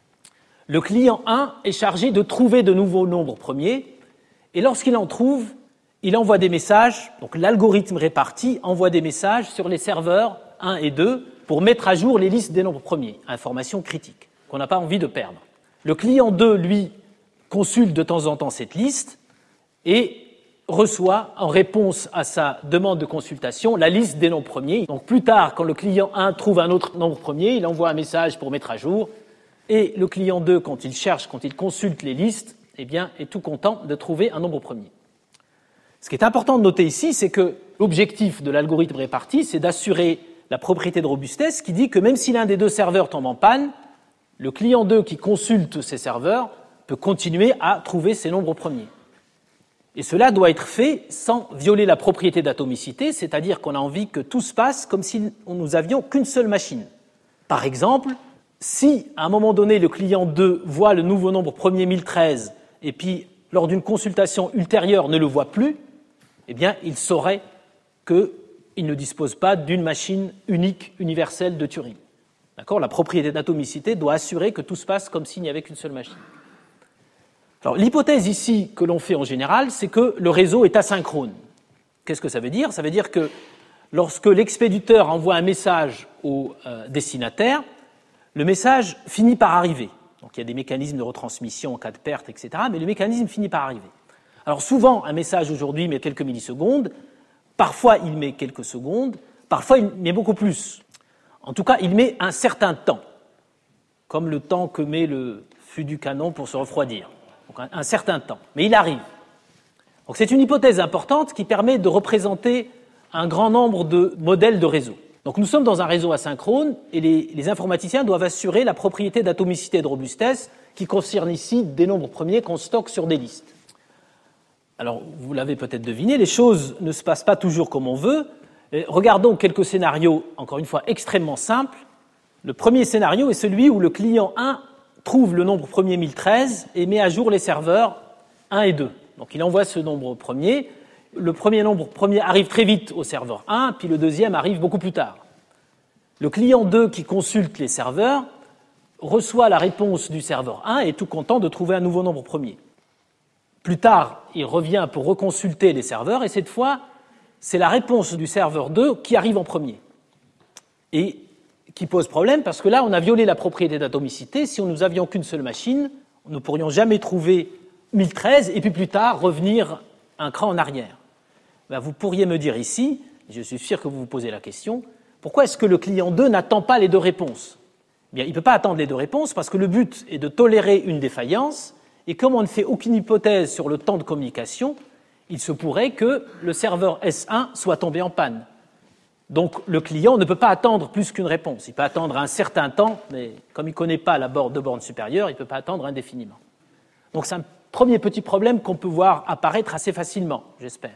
Le client 1 est chargé de trouver de nouveaux nombres premiers, et lorsqu'il en trouve, il envoie des messages, donc l'algorithme réparti envoie des messages sur les serveurs 1 et 2 pour mettre à jour les listes des nombres premiers, information critique, qu'on n'a pas envie de perdre. Le client 2, lui, consulte de temps en temps cette liste et reçoit, en réponse à sa demande de consultation, la liste des nombres premiers. Donc plus tard, quand le client 1 trouve un autre nombre premier, il envoie un message pour mettre à jour, et le client 2, quand il cherche, quand il consulte les listes, eh bien, est tout content de trouver un nombre premier. Ce qui est important de noter ici, c'est que l'objectif de l'algorithme réparti, c'est d'assurer la propriété de robustesse qui dit que même si l'un des deux serveurs tombe en panne, le client 2 qui consulte ces serveurs peut continuer à trouver ces nombres premiers. Et cela doit être fait sans violer la propriété d'atomicité, c'est-à-dire qu'on a envie que tout se passe comme si nous avions qu'une seule machine. Par exemple, si à un moment donné le client 2 voit le nouveau nombre premier 1013 et puis lors d'une consultation ultérieure ne le voit plus, eh bien il saurait qu'il ne dispose pas d'une machine unique, universelle de Turing. D'accord ? La propriété d'atomicité doit assurer que tout se passe comme s'il n'y avait qu'une seule machine. Alors, l'hypothèse ici que l'on fait en général, c'est que le réseau est asynchrone. Qu'est-ce que ça veut dire ? Ça veut dire que lorsque l'expéditeur envoie un message au destinataire, le message finit par arriver. Donc il y a des mécanismes de retransmission en cas de perte, etc., mais le mécanisme finit par arriver. Alors souvent, un message aujourd'hui met quelques millisecondes, parfois il met quelques secondes, parfois il met beaucoup plus. En tout cas, il met un certain temps, comme le temps que met le fût du canon pour se refroidir. Donc un certain temps, mais il arrive. Donc c'est une hypothèse importante qui permet de représenter un grand nombre de modèles de réseau. Donc nous sommes dans un réseau asynchrone et les informaticiens doivent assurer la propriété d'atomicité et de robustesse qui concerne ici des nombres premiers qu'on stocke sur des listes. Alors vous l'avez peut-être deviné, les choses ne se passent pas toujours comme on veut. Regardons quelques scénarios, encore une fois, extrêmement simples. Le premier scénario est celui où le client 1 trouve le nombre premier 1013 et met à jour les serveurs 1 et 2. Donc il envoie ce nombre premier. Le premier nombre premier arrive très vite au serveur 1, puis le deuxième arrive beaucoup plus tard. Le client 2 qui consulte les serveurs reçoit la réponse du serveur 1 et est tout content de trouver un nouveau nombre premier. Plus tard, il revient pour reconsulter les serveurs et cette fois, c'est la réponse du serveur 2 qui arrive en premier. Et qui pose problème parce que là, on a violé la propriété d'atomicité. Si nous n'avions qu'une seule machine, nous ne pourrions jamais trouver 1013 et puis plus tard revenir un cran en arrière. Ben, vous pourriez me dire ici, je suis sûr que vous vous posez la question, pourquoi est-ce que le client 2 n'attend pas les deux réponses ? Bien, il ne peut pas attendre les deux réponses parce que le but est de tolérer une défaillance et comme on ne fait aucune hypothèse sur le temps de communication, il se pourrait que le serveur S1 soit tombé en panne. Donc le client ne peut pas attendre plus qu'une réponse. Il peut attendre un certain temps, mais comme il ne connaît pas la borne de borne supérieure, il ne peut pas attendre indéfiniment. Donc c'est un premier petit problème qu'on peut voir apparaître assez facilement, j'espère.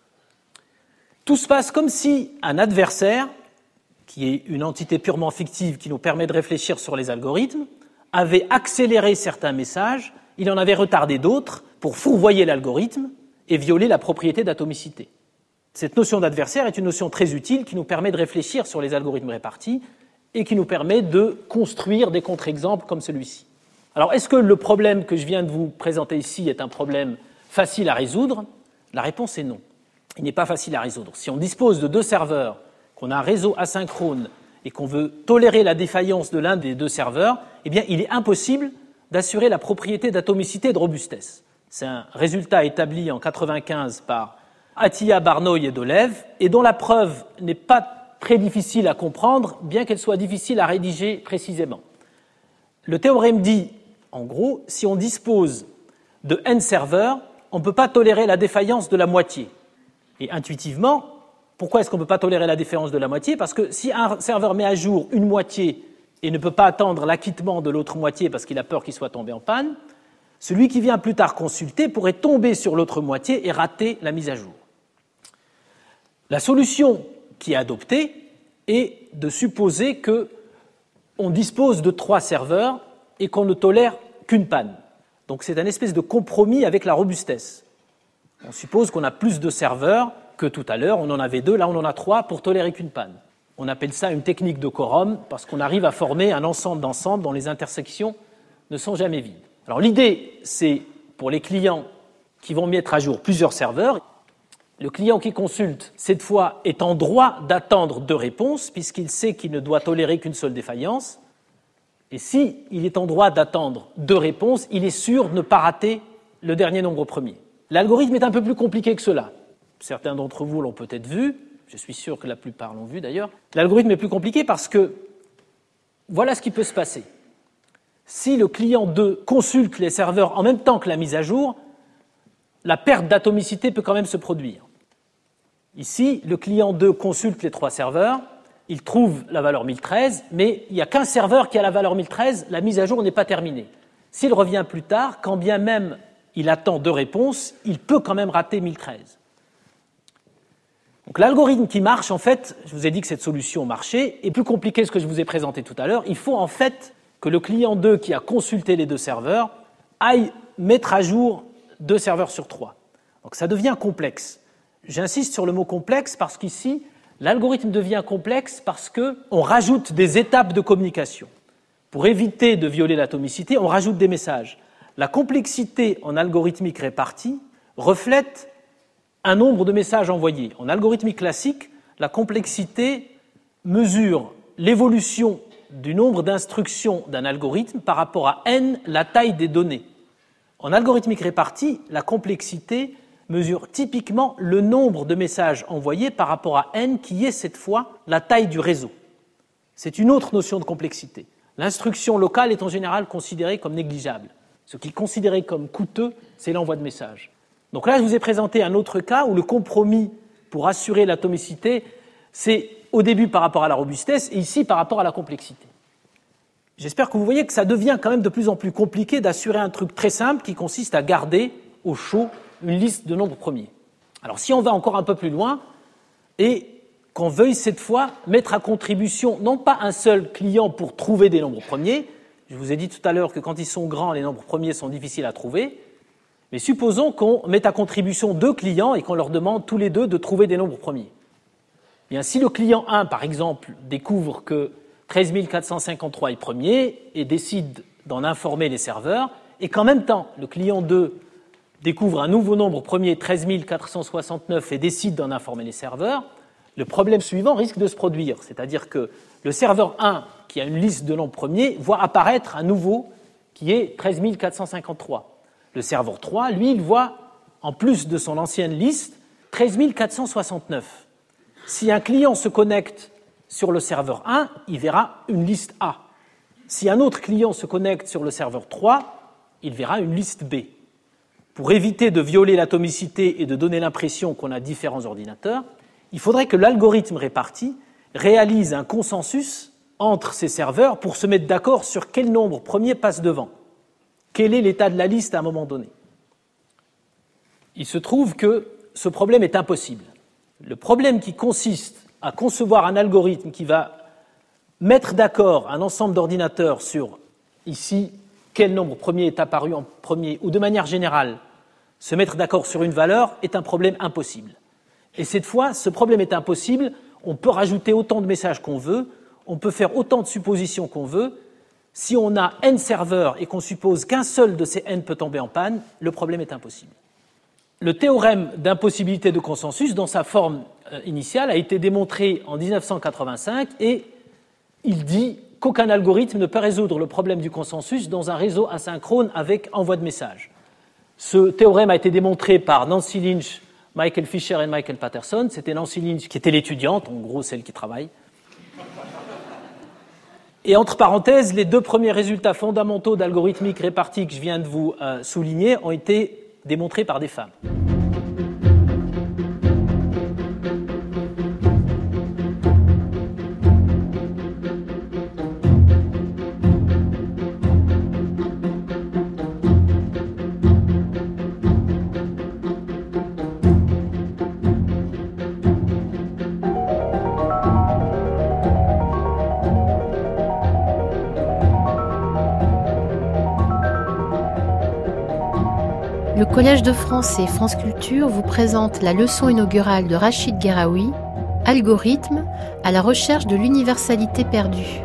Tout se passe comme si un adversaire, qui est une entité purement fictive qui nous permet de réfléchir sur les algorithmes, avait accéléré certains messages, il en avait retardé d'autres pour fourvoyer l'algorithme et violer la propriété d'atomicité. Cette notion d'adversaire est une notion très utile qui nous permet de réfléchir sur les algorithmes répartis et qui nous permet de construire des contre-exemples comme celui-ci. Alors, est-ce que le problème que je viens de vous présenter ici est un problème facile à résoudre ? La réponse est non. Il n'est pas facile à résoudre. Si on dispose de deux serveurs, qu'on a un réseau asynchrone et qu'on veut tolérer la défaillance de l'un des deux serveurs, eh bien, il est impossible d'assurer la propriété d'atomicité et de robustesse. C'est un résultat établi en 1995 par Atiyah, Barnoy et Dolev, et dont la preuve n'est pas très difficile à comprendre, bien qu'elle soit difficile à rédiger précisément. Le théorème dit, en gros, si on dispose de n serveurs, on ne peut pas tolérer la défaillance de la moitié. Et intuitivement, pourquoi est-ce qu'on ne peut pas tolérer la défaillance de la moitié ? Parce que si un serveur met à jour une moitié et ne peut pas attendre l'acquittement de l'autre moitié parce qu'il a peur qu'il soit tombé en panne, celui qui vient plus tard consulter pourrait tomber sur l'autre moitié et rater la mise à jour. La solution qui est adoptée est de supposer qu'on dispose de 3 serveurs et qu'on ne tolère qu'une panne. Donc c'est un espèce de compromis avec la robustesse. On suppose qu'on a plus de serveurs que tout à l'heure, on en avait 2, là on en a 3 pour tolérer qu'une panne. On appelle ça une technique de quorum parce qu'on arrive à former un ensemble d'ensembles dont les intersections ne sont jamais vides. Alors l'idée, c'est pour les clients qui vont mettre à jour plusieurs serveurs, le client qui consulte, cette fois, est en droit d'attendre 2 réponses, puisqu'il sait qu'il ne doit tolérer qu'une seule défaillance. Et s'il est en droit d'attendre 2 réponses, il est sûr de ne pas rater le dernier nombre premier. L'algorithme est un peu plus compliqué que cela. Certains d'entre vous l'ont peut-être vu, je suis sûr que la plupart l'ont vu d'ailleurs. L'algorithme est plus compliqué parce que voilà ce qui peut se passer. Si le client 2 consulte les serveurs en même temps que la mise à jour, la perte d'atomicité peut quand même se produire. Ici, le client 2 consulte les 3 serveurs, il trouve la valeur 1013, mais il n'y a qu'un serveur qui a la valeur 1013, la mise à jour n'est pas terminée. S'il revient plus tard, quand bien même il attend 2 réponses, il peut quand même rater 1013. Donc l'algorithme qui marche, en fait, je vous ai dit que cette solution marchait, est plus compliqué que ce que je vous ai présenté tout à l'heure. Il faut en fait que le client 2 qui a consulté les 2 serveurs aille mettre à jour 2 serveurs sur 3. Donc ça devient complexe. J'insiste sur le mot complexe parce qu'ici, l'algorithme devient complexe parce qu'on rajoute des étapes de communication. Pour éviter de violer l'atomicité, on rajoute des messages. La complexité en algorithmique répartie reflète un nombre de messages envoyés. En algorithmique classique, la complexité mesure l'évolution du nombre d'instructions d'un algorithme par rapport à n, la taille des données. En algorithmique répartie, la complexité mesure typiquement le nombre de messages envoyés par rapport à n, qui est cette fois la taille du réseau. C'est une autre notion de complexité. L'instruction locale est en général considérée comme négligeable. Ce qui est considéré comme coûteux, c'est l'envoi de messages. Donc là, je vous ai présenté un autre cas où le compromis pour assurer l'atomicité, c'est au début par rapport à la robustesse et ici par rapport à la complexité. J'espère que vous voyez que ça devient quand même de plus en plus compliqué d'assurer un truc très simple qui consiste à garder au chaud une liste de nombres premiers. Alors si on va encore un peu plus loin et qu'on veuille cette fois mettre à contribution non pas un seul client pour trouver des nombres premiers, je vous ai dit tout à l'heure que quand ils sont grands, les nombres premiers sont difficiles à trouver, mais supposons qu'on mette à contribution 2 clients et qu'on leur demande tous les deux de trouver des nombres premiers. Bien, si le client 1, par exemple, découvre que 13 453 est premier et décide d'en informer les serveurs, et qu'en même temps, le client 2 découvre un nouveau nombre premier, 13 469, et décide d'en informer les serveurs, le problème suivant risque de se produire, c'est-à-dire que le serveur 1, qui a une liste de nombres premiers, voit apparaître un nouveau qui est 13 453. Le serveur 3, lui, il voit, en plus de son ancienne liste, 13 469. Si un client se connecte sur le serveur 1, il verra une liste A. Si un autre client se connecte sur le serveur 3, il verra une liste B. Pour éviter de violer l'atomicité et de donner l'impression qu'on a différents ordinateurs, il faudrait que l'algorithme réparti réalise un consensus entre ces serveurs pour se mettre d'accord sur quel nombre premier passe devant. Quel est l'état de la liste à un moment donné? Il se trouve que ce problème est impossible. Le problème qui consiste à concevoir un algorithme qui va mettre d'accord un ensemble d'ordinateurs sur, ici, quel nombre premier est apparu en premier, ou de manière générale, se mettre d'accord sur une valeur, est un problème impossible. Et cette fois, ce problème est impossible, on peut rajouter autant de messages qu'on veut, on peut faire autant de suppositions qu'on veut. Si on a n serveurs et qu'on suppose qu'un seul de ces n peut tomber en panne, le problème est impossible. Le théorème d'impossibilité de consensus, dans sa forme initiale, a été démontré en 1985 et il dit qu'aucun algorithme ne peut résoudre le problème du consensus dans un réseau asynchrone avec envoi de messages. Ce théorème a été démontré par Nancy Lynch, Michael Fisher et Michael Patterson. C'était Nancy Lynch qui était l'étudiante, en gros celle qui travaille. Et entre parenthèses, les 2 premiers résultats fondamentaux d'algorithmique répartie que je viens de vous souligner ont été démontrés par des femmes. Le Collège de France et France Culture vous présente la leçon inaugurale de Rachid Gueraoui, Algorithme à la recherche de l'universalité perdue.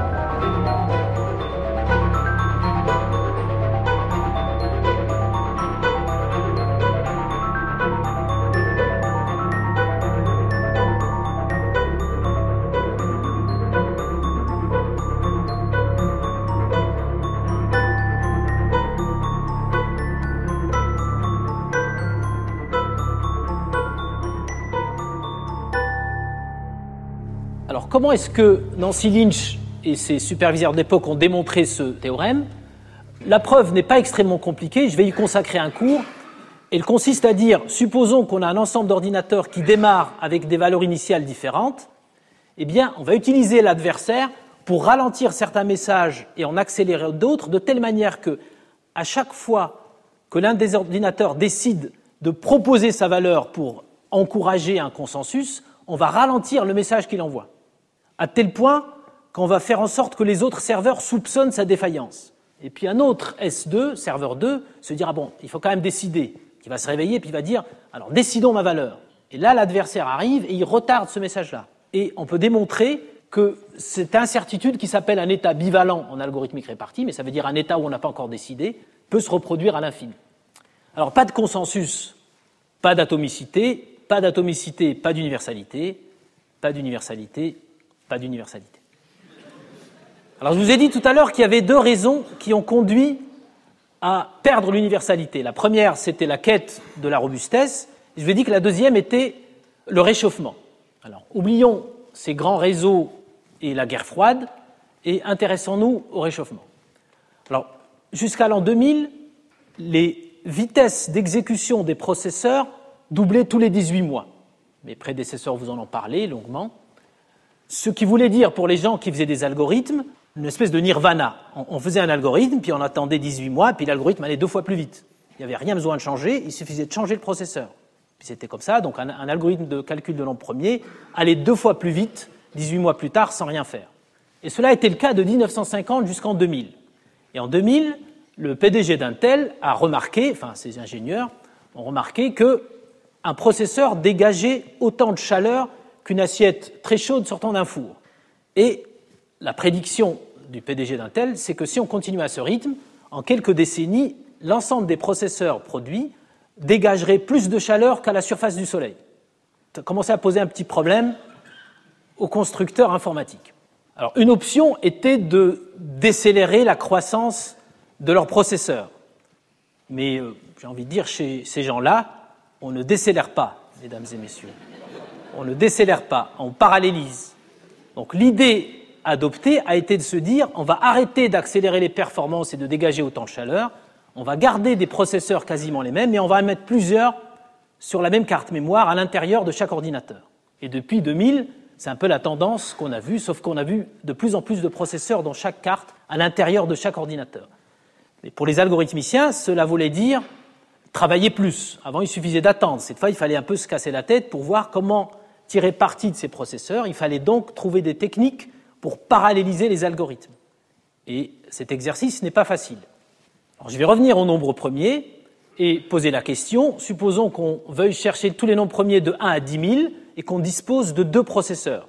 Comment est-ce que Nancy Lynch et ses superviseurs d'époque ont démontré ce théorème? La preuve n'est pas extrêmement compliquée, je vais y consacrer un cours. Elle consiste à dire, supposons qu'on a un ensemble d'ordinateurs qui démarrent avec des valeurs initiales différentes, eh bien, on va utiliser l'adversaire pour ralentir certains messages et en accélérer d'autres, de telle manière que, à chaque fois que l'un des ordinateurs décide de proposer sa valeur pour encourager un consensus, on va ralentir le message qu'il envoie. À tel point qu'on va faire en sorte que les autres serveurs soupçonnent sa défaillance. Et puis un autre S2, serveur 2, se dira, bon, il faut quand même décider, qui va se réveiller et puis il va dire, alors décidons ma valeur. Et là, l'adversaire arrive et il retarde ce message-là. Et on peut démontrer que cette incertitude qui s'appelle un état bivalent en algorithmique répartie, mais ça veut dire un état où on n'a pas encore décidé, peut se reproduire à l'infini. Alors pas de consensus, pas d'atomicité, pas d'universalité, pas d'universalité, pas d'universalité. Alors je vous ai dit tout à l'heure qu'il y avait 2 raisons qui ont conduit à perdre l'universalité. La première, c'était la quête de la robustesse. Et je vous ai dit que la deuxième était le réchauffement. Alors oublions ces grands réseaux et la guerre froide et intéressons-nous au réchauffement. Alors jusqu'à l'an 2000, les vitesse d'exécution des processeurs doublait tous les 18 mois. Mes prédécesseurs vous en ont parlé longuement. Ce qui voulait dire pour les gens qui faisaient des algorithmes, une espèce de nirvana. On faisait un algorithme, puis on attendait 18 mois, puis l'algorithme allait 2 fois plus vite. Il n'y avait rien besoin de changer, il suffisait de changer le processeur. Puis c'était comme ça, donc un algorithme de calcul de nombre premier allait 2 fois plus vite, 18 mois plus tard, sans rien faire. Et cela a été le cas de 1950 jusqu'en 2000. Et en 2000, le PDG d'Intel a remarqué, enfin ses ingénieurs ont remarqué qu'un processeur dégageait autant de chaleur qu'une assiette très chaude sortant d'un four. Et la prédiction du PDG d'Intel, c'est que si on continue à ce rythme, en quelques décennies, l'ensemble des processeurs produits dégagerait plus de chaleur qu'à la surface du Soleil. Ça a commencé à poser un petit problème aux constructeurs informatiques. Alors, une option était de décélérer la croissance de leurs processeurs. Mais j'ai envie de dire, chez ces gens-là, on ne décélère pas, mesdames et messieurs. On ne décélère pas, on parallélise. Donc l'idée adoptée a été de se dire, on va arrêter d'accélérer les performances et de dégager autant de chaleur, on va garder des processeurs quasiment les mêmes, mais on va en mettre plusieurs sur la même carte mémoire à l'intérieur de chaque ordinateur. Et depuis 2000, c'est un peu la tendance qu'on a vue, sauf qu'on a vu de plus en plus de processeurs dans chaque carte à l'intérieur de chaque ordinateur. Mais pour les algorithmiciens, cela voulait dire travailler plus. Avant, il suffisait d'attendre. Cette fois, il fallait un peu se casser la tête pour voir comment tirer parti de ces processeurs. Il fallait donc trouver des techniques pour paralléliser les algorithmes. Et cet exercice n'est pas facile. Alors, je vais revenir au nombre premier et poser la question. Supposons qu'on veuille chercher tous les nombres premiers de 1 à 10 000 et qu'on dispose de 2 processeurs.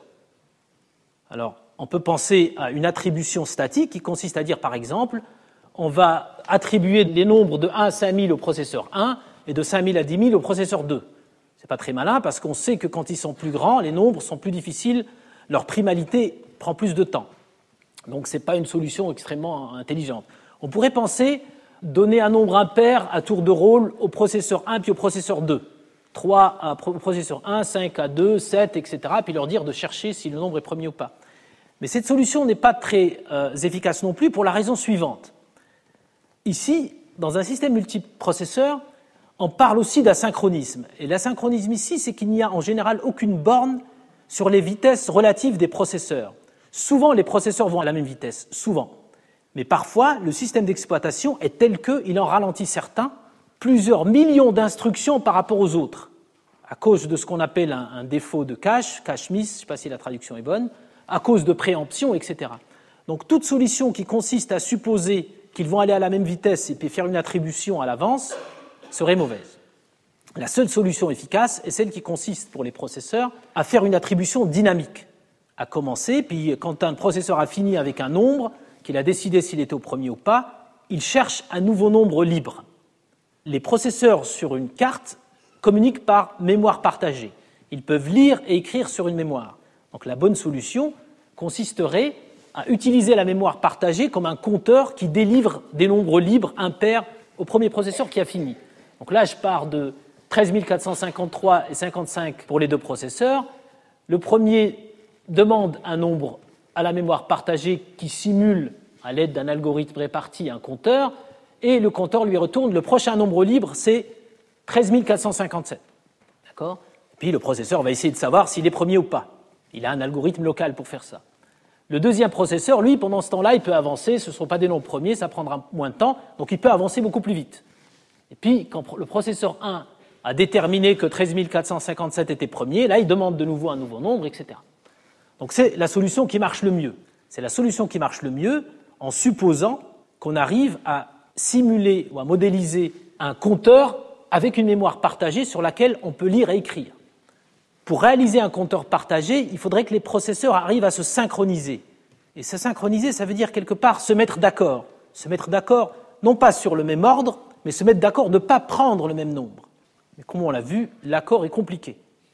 Alors, on peut penser à une attribution statique qui consiste à dire, par exemple, on va attribuer les nombres de 1 à 5 000 au processeur 1 et de 5 000 à 10 000 au processeur 2. C'est pas très malin parce qu'on sait que quand ils sont plus grands, les nombres sont plus difficiles, leur primalité prend plus de temps. Donc ce n'est pas une solution extrêmement intelligente. On pourrait penser donner un nombre impair à tour de rôle au processeur 1 puis au processeur 2. 3 au processeur 1, 5 à 2, 7, etc. Puis leur dire de chercher si le nombre est premier ou pas. Mais cette solution n'est pas très efficace non plus pour la raison suivante. Ici, dans un système multiprocesseur, on parle aussi d'asynchronisme. Et l'asynchronisme ici, c'est qu'il n'y a en général aucune borne sur les vitesses relatives des processeurs. Souvent, les processeurs vont à la même vitesse, souvent. Mais parfois, le système d'exploitation est tel qu'il en ralentit certains, plusieurs millions d'instructions par rapport aux autres, à cause de ce qu'on appelle un défaut de cache miss, je ne sais pas si la traduction est bonne, à cause de préemption, etc. Donc, toute solution qui consiste à supposer qu'ils vont aller à la même vitesse et puis faire une attribution à l'avance serait mauvaise. La seule solution efficace est celle qui consiste pour les processeurs à faire une attribution dynamique, à commencer, puis quand un processeur a fini avec un nombre, qu'il a décidé s'il était au premier ou pas, il cherche un nouveau nombre libre. Les processeurs sur une carte communiquent par mémoire partagée. Ils peuvent lire et écrire sur une mémoire. Donc la bonne solution consisterait à utiliser la mémoire partagée comme un compteur qui délivre des nombres libres impairs au premier processeur qui a fini. Donc là, je pars de 13 453 et 55 pour les 2 processeurs. Le premier demande un nombre à la mémoire partagée qui simule, à l'aide d'un algorithme réparti, un compteur, et le compteur lui retourne le prochain nombre libre, c'est 13 457. D'accord ? Puis le processeur va essayer de savoir s'il est premier ou pas. Il a un algorithme local pour faire ça. Le deuxième processeur, lui, pendant ce temps-là, il peut avancer, ce ne sont pas des nombres premiers, ça prendra moins de temps, donc il peut avancer beaucoup plus vite. Et puis, quand le processeur 1 a déterminé que 13 457 était premier, là, il demande de nouveau un nouveau nombre, etc. Donc c'est la solution qui marche le mieux. C'est la solution qui marche le mieux en supposant qu'on arrive à simuler ou à modéliser un compteur avec une mémoire partagée sur laquelle on peut lire et écrire. Pour réaliser un compteur partagé, il faudrait que les processeurs arrivent à se synchroniser. Et se synchroniser, ça veut dire quelque part se mettre d'accord. Se mettre d'accord, non pas sur le même ordre, mais se mettre d'accord de ne pas prendre le même nombre. Mais comme on l'a vu, l'accord est compliqué.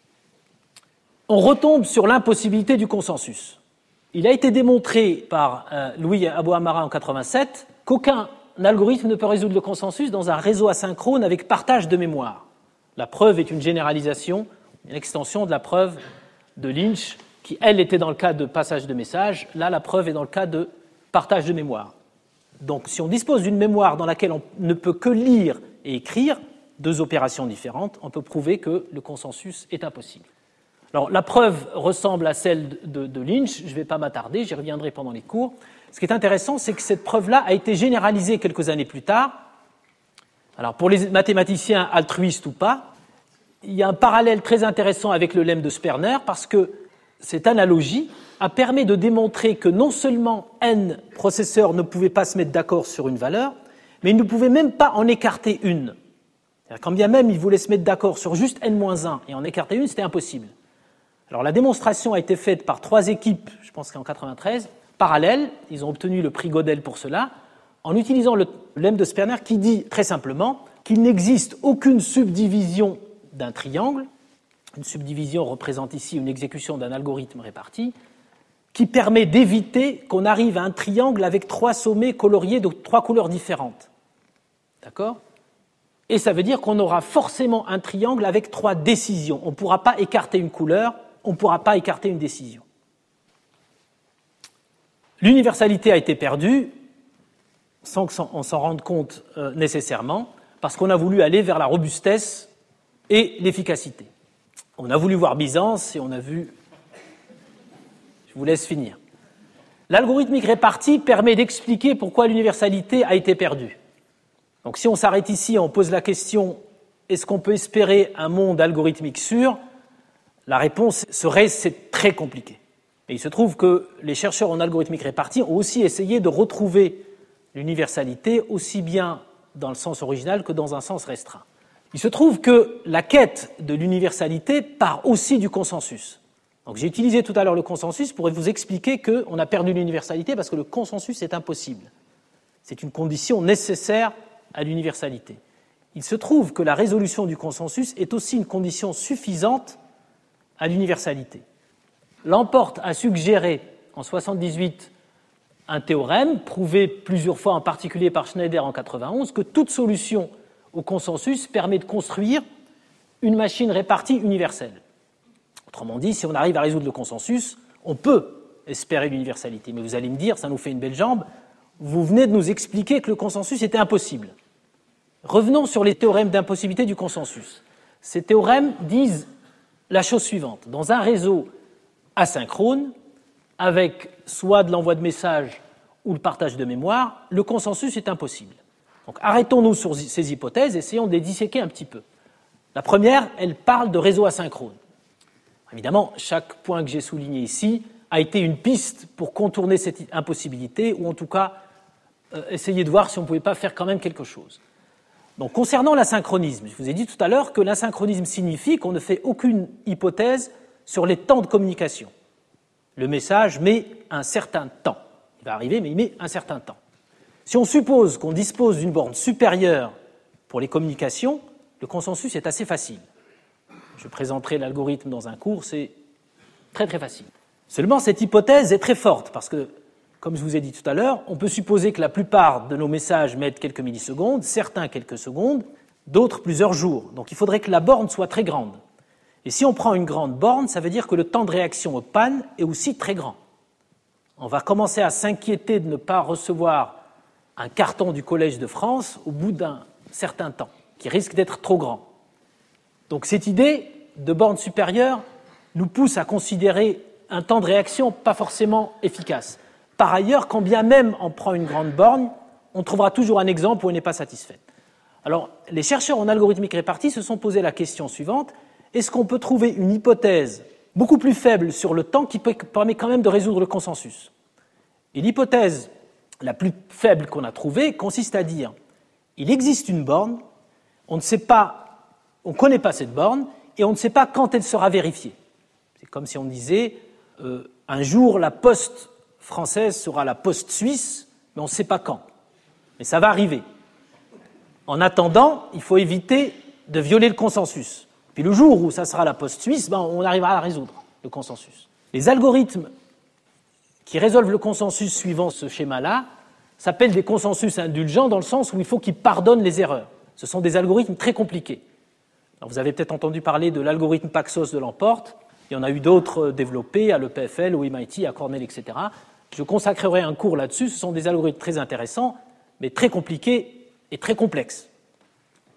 On retombe sur l'impossibilité du consensus. Il a été démontré par Louis Abouamara en 1987 qu'aucun algorithme ne peut résoudre le consensus dans un réseau asynchrone avec partage de mémoire. La preuve est une généralisation, une extension de la preuve de Lynch, qui, elle, était dans le cas de passage de messages. Là, la preuve est dans le cas de partage de mémoire. Donc, si on dispose d'une mémoire dans laquelle on ne peut que lire et écrire 2 opérations différentes, on peut prouver que le consensus est impossible. Alors, la preuve ressemble à celle de Lynch, je ne vais pas m'attarder, j'y reviendrai pendant les cours. Ce qui est intéressant, c'est que cette preuve-là a été généralisée quelques années plus tard. Alors, pour les mathématiciens altruistes ou pas, il y a un parallèle très intéressant avec le lemme de Sperner, parce que cette analogie a permis de démontrer que non seulement n processeurs ne pouvaient pas se mettre d'accord sur une valeur, mais ils ne pouvaient même pas en écarter une. Quand bien même ils voulaient se mettre d'accord sur juste n-1 et en écarter une, c'était impossible. Alors la démonstration a été faite par 3 équipes, je pense qu'en 93, parallèles, ils ont obtenu le prix Gödel pour cela, en utilisant le lemme de Sperner qui dit très simplement qu'il n'existe aucune subdivision d'un triangle, une subdivision représente ici une exécution d'un algorithme réparti, qui permet d'éviter qu'on arrive à un triangle avec 3 sommets coloriés de 3 couleurs différentes. D'accord ? Et ça veut dire qu'on aura forcément un triangle avec 3 décisions. On ne pourra pas écarter une couleur, on ne pourra pas écarter une décision. L'universalité a été perdue, sans qu'on s'en rende compte nécessairement, parce qu'on a voulu aller vers la robustesse et l'efficacité. On a voulu voir Byzance et on a vu... Je vous laisse finir. L'algorithmique répartie permet d'expliquer pourquoi l'universalité a été perdue. Donc si on s'arrête ici, on pose la question, est-ce qu'on peut espérer un monde algorithmique sûr ? La réponse serait, c'est très compliqué. Et il se trouve que les chercheurs en algorithmique répartie ont aussi essayé de retrouver l'universalité aussi bien dans le sens original que dans un sens restreint. Il se trouve que la quête de l'universalité part aussi du consensus. Donc j'ai utilisé tout à l'heure le consensus pour vous expliquer qu'on a perdu l'universalité parce que le consensus est impossible. C'est une condition nécessaire à l'universalité. Il se trouve que la résolution du consensus est aussi une condition suffisante à l'universalité. Lamport a suggéré en 1978 un théorème, prouvé plusieurs fois en particulier par Schneider en 1991, que toute solution au consensus permet de construire une machine répartie universelle. Autrement dit, si on arrive à résoudre le consensus, on peut espérer l'universalité. Mais vous allez me dire, ça nous fait une belle jambe, vous venez de nous expliquer que le consensus était impossible. Revenons sur les théorèmes d'impossibilité du consensus. Ces théorèmes disent la chose suivante. Dans un réseau asynchrone, avec soit de l'envoi de messages ou le partage de mémoire, le consensus est impossible. Donc arrêtons-nous sur ces hypothèses, essayons de les disséquer un petit peu. La première, elle parle de réseau asynchrone. Évidemment, chaque point que j'ai souligné ici a été une piste pour contourner cette impossibilité, ou en tout cas essayer de voir si on ne pouvait pas faire quand même quelque chose. Donc, concernant l'asynchronisme, je vous ai dit tout à l'heure que l'asynchronisme signifie qu'on ne fait aucune hypothèse sur les temps de communication. Le message met un certain temps. Il va arriver, mais il met un certain temps. Si on suppose qu'on dispose d'une borne supérieure pour les communications, le consensus est assez facile. Je présenterai l'algorithme dans un cours, c'est très très facile. Seulement, cette hypothèse est très forte parce que, comme je vous ai dit tout à l'heure, on peut supposer que la plupart de nos messages mettent quelques millisecondes, certains quelques secondes, d'autres plusieurs jours. Donc il faudrait que la borne soit très grande. Et si on prend une grande borne, ça veut dire que le temps de réaction aux pannes est aussi très grand. On va commencer à s'inquiéter de ne pas recevoir un carton du Collège de France au bout d'un certain temps, qui risque d'être trop grand. Donc cette idée de borne supérieure nous pousse à considérer un temps de réaction pas forcément efficace. Par ailleurs, quand bien même on prend une grande borne, on trouvera toujours un exemple où elle n'est pas satisfaite. Alors, les chercheurs en algorithmique répartie se sont posé la question suivante, est-ce qu'on peut trouver une hypothèse beaucoup plus faible sur le temps qui permet quand même de résoudre le consensus ? Et l'hypothèse la plus faible qu'on a trouvée consiste à dire, il existe une borne, on ne connaît pas cette borne, et on ne sait pas quand elle sera vérifiée. C'est comme si on disait, un jour la poste française sera la poste suisse, mais on ne sait pas quand. Mais ça va arriver. En attendant, il faut éviter de violer le consensus. Puis le jour où ça sera la poste suisse, on arrivera à résoudre le consensus. Les algorithmes qui résolvent le consensus suivant ce schéma-là s'appellent des consensus indulgents dans le sens où il faut qu'ils pardonnent les erreurs. Ce sont des algorithmes très compliqués. Alors vous avez peut-être entendu parler de l'algorithme Paxos de Lamport. Il y en a eu d'autres développés à l'EPFL, au MIT, à Cornell, etc. Je consacrerai un cours là-dessus. Ce sont des algorithmes très intéressants, mais très compliqués et très complexes.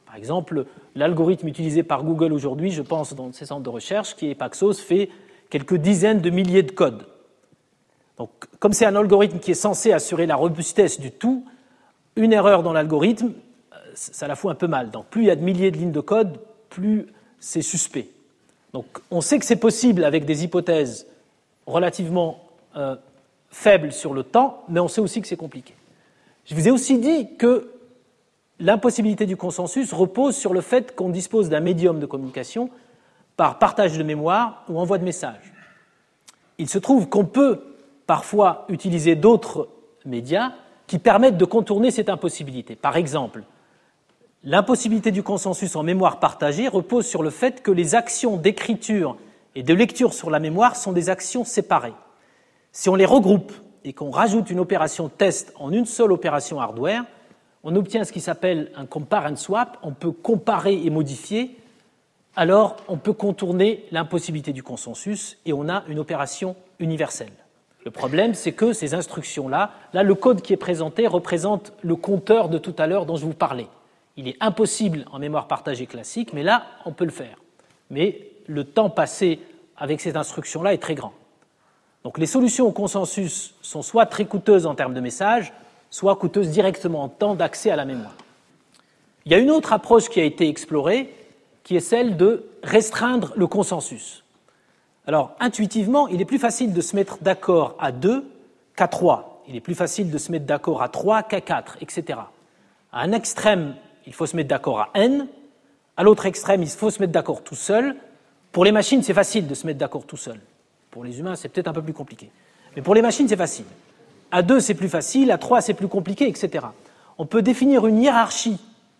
Par exemple, l'algorithme utilisé par Google aujourd'hui, je pense, dans ses centres de recherche, qui est Paxos, fait quelques dizaines de milliers de codes. Donc, comme c'est un algorithme qui est censé assurer la robustesse du tout, une erreur dans l'algorithme, ça la fout un peu mal. Donc, plus il y a de milliers de lignes de code, plus c'est suspect. Donc, on sait que c'est possible avec des hypothèses relativement faibles sur le temps, mais on sait aussi que c'est compliqué. Je vous ai aussi dit que l'impossibilité du consensus repose sur le fait qu'on dispose d'un médium de communication par partage de mémoire ou envoi de messages. Il se trouve qu'on peut parfois utiliser d'autres médias qui permettent de contourner cette impossibilité. Par exemple, l'impossibilité du consensus en mémoire partagée repose sur le fait que les actions d'écriture et de lecture sur la mémoire sont des actions séparées. Si on les regroupe et qu'on rajoute une opération test en une seule opération hardware, on obtient ce qui s'appelle un compare and swap, on peut comparer et modifier, alors on peut contourner l'impossibilité du consensus et on a une opération universelle. Le problème, c'est que ces instructions-là, là, le code qui est présenté représente le compteur de tout à l'heure dont je vous parlais. Il est impossible en mémoire partagée classique, mais là, on peut le faire. Mais le temps passé avec cette instruction-là est très grand. Donc les solutions au consensus sont soit très coûteuses en termes de messages, soit coûteuses directement en temps d'accès à la mémoire. Il y a une autre approche qui a été explorée, qui est celle de restreindre le consensus. Alors, intuitivement, il est plus facile de se mettre d'accord à 2 qu'à 3. Il est plus facile de se mettre d'accord à 3 qu'à 4, etc. À un extrême, il faut se mettre d'accord à n. À l'autre extrême, il faut se mettre d'accord tout seul. Pour les machines, c'est facile de se mettre d'accord tout seul. Pour les humains, c'est peut-être un peu plus compliqué. Mais pour les machines, c'est facile. À 2, c'est plus facile. À 3, c'est plus compliqué, etc. On peut définir une hiérarchie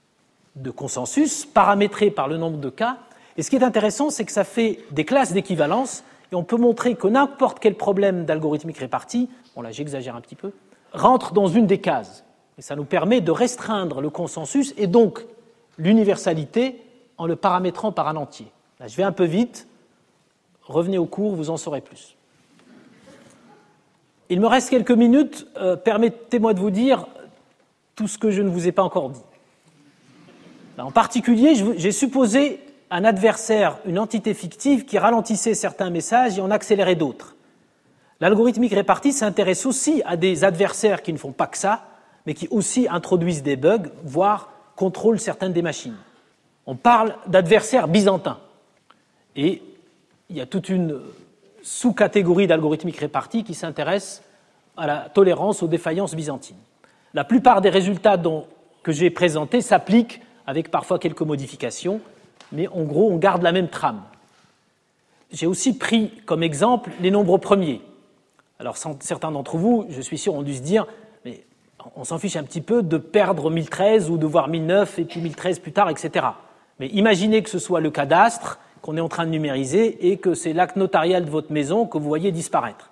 de consensus paramétrée par le nombre de cas. Et ce qui est intéressant, c'est que ça fait des classes d'équivalence et on peut montrer que n'importe quel problème d'algorithmique répartie, bon là j'exagère un petit peu, rentre dans une des cases. Et ça nous permet de restreindre le consensus et donc l'universalité en le paramétrant par un entier. Là je vais un peu vite, revenez au cours, vous en saurez plus. Il me reste quelques minutes, permettez-moi de vous dire tout ce que je ne vous ai pas encore dit. Là, en particulier, j'ai supposé un adversaire, une entité fictive qui ralentissait certains messages et en accélérait d'autres. L'algorithmique répartie s'intéresse aussi à des adversaires qui ne font pas que ça, mais qui aussi introduisent des bugs, voire contrôlent certaines des machines. On parle d'adversaires byzantins. Et il y a toute une sous-catégorie d'algorithmique répartie qui s'intéresse à la tolérance aux défaillances byzantines. La plupart des résultats que j'ai présentés s'appliquent avec parfois quelques modifications, mais en gros, on garde la même trame. J'ai aussi pris comme exemple les nombres premiers. Alors, certains d'entre vous, je suis sûr, ont dû se dire, mais on s'en fiche un petit peu de perdre 1013 ou de voir 1009 et puis 1013 plus tard, etc. Mais imaginez que ce soit le cadastre qu'on est en train de numériser et que c'est l'acte notarial de votre maison que vous voyez disparaître.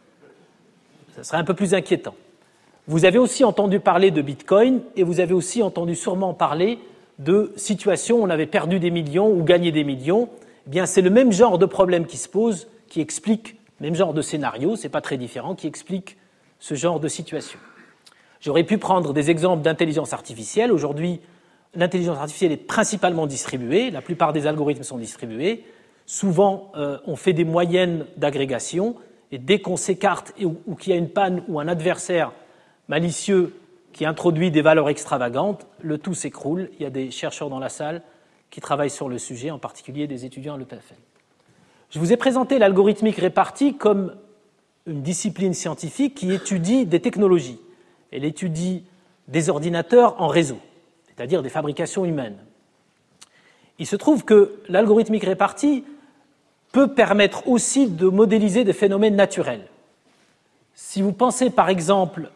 Ça serait un peu plus inquiétant. Vous avez aussi entendu parler de Bitcoin et vous avez aussi entendu sûrement parler de situations où on avait perdu des millions ou gagné des millions. Eh bien, c'est le même genre de problème qui se pose, qui explique, même genre de scénario, c'est pas très différent, qui explique ce genre de situation. J'aurais pu prendre des exemples d'intelligence artificielle. Aujourd'hui, l'intelligence artificielle est principalement distribuée. La plupart des algorithmes sont distribués. Souvent, on fait des moyennes d'agrégation. Et dès qu'on s'écarte ou qu'il y a une panne ou un adversaire malicieux qui introduit des valeurs extravagantes, le tout s'écroule. Il y a des chercheurs dans la salle qui travaillent sur le sujet, en particulier des étudiants à l'EPFL. Je vous ai présenté l'algorithmique répartie comme une discipline scientifique qui étudie des technologies. Elle étudie des ordinateurs en réseau, c'est-à-dire des fabrications humaines. Il se trouve que l'algorithmique répartie peut permettre aussi de modéliser des phénomènes naturels. Si vous pensez par exemple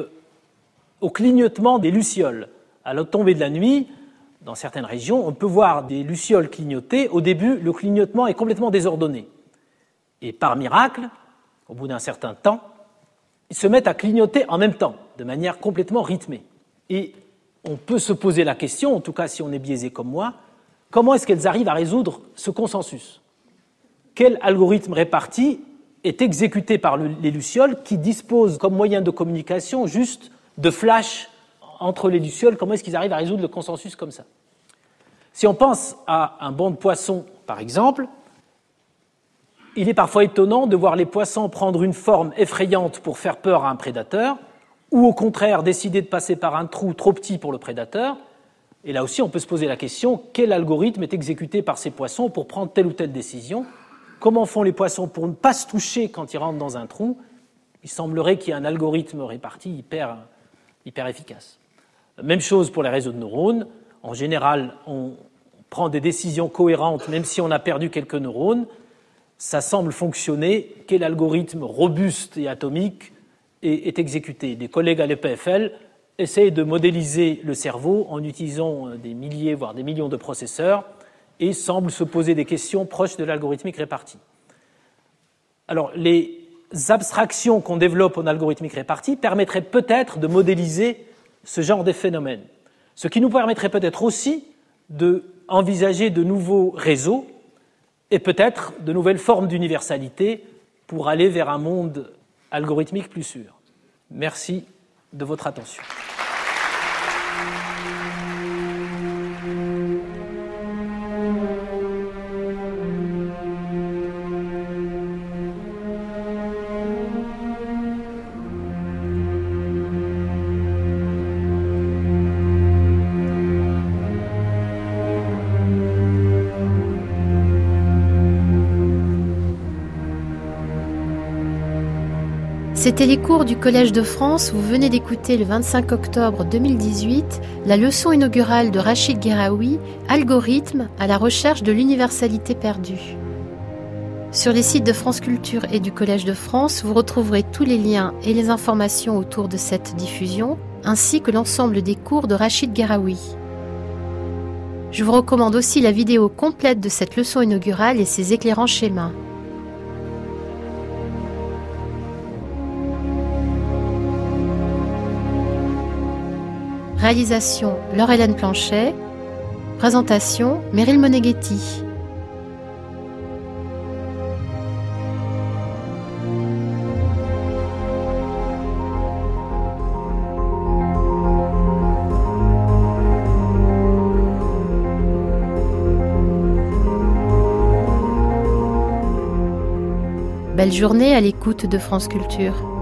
au clignotement des lucioles à la tombée de la nuit, dans certaines régions, on peut voir des lucioles clignoter. Au début, le clignotement est complètement désordonné. Et par miracle, au bout d'un certain temps, ils se mettent à clignoter en même temps, de manière complètement rythmée. Et on peut se poser la question, en tout cas si on est biaisé comme moi, comment est-ce qu'elles arrivent à résoudre ce consensus ? Quel algorithme réparti est exécuté par les lucioles qui disposent comme moyen de communication juste de flash entre les lucioles? Comment est-ce qu'ils arrivent à résoudre le consensus comme ça? Si on pense à un banc de poissons, par exemple, il est parfois étonnant de voir les poissons prendre une forme effrayante pour faire peur à un prédateur, ou au contraire décider de passer par un trou trop petit pour le prédateur. Et là aussi, on peut se poser la question, quel algorithme est exécuté par ces poissons pour prendre telle ou telle décision? Comment font les poissons pour ne pas se toucher quand ils rentrent dans un trou? Il semblerait qu'il y ait un algorithme réparti hyper efficace. Même chose pour les réseaux de neurones. En général, on prend des décisions cohérentes, même si on a perdu quelques neurones. Ça semble fonctionner. Quel algorithme robuste et atomique est exécuté? Des collègues à l'EPFL essayent de modéliser le cerveau en utilisant des milliers, voire des millions de processeurs et semblent se poser des questions proches de l'algorithmique répartie. Alors, les abstractions qu'on développe en algorithmique répartie permettraient peut-être de modéliser ce genre de phénomène, ce qui nous permettrait peut-être aussi d'envisager de nouveaux réseaux et peut-être de nouvelles formes d'universalité pour aller vers un monde algorithmique plus sûr. Merci de votre attention. C'était les cours du Collège de France. Vous venez d'écouter le 25 octobre 2018 la leçon inaugurale de Rachid Gueraoui, Algorithme à la recherche de l'universalité perdue. Sur les sites de France Culture et du Collège de France, vous retrouverez tous les liens et les informations autour de cette diffusion, ainsi que l'ensemble des cours de Rachid Gueraoui. Je vous recommande aussi la vidéo complète de cette leçon inaugurale et ses éclairants schémas. Réalisation Laure-Hélène Planchet. Présentation Meryl Moneghetti. Belle journée à l'écoute de France Culture.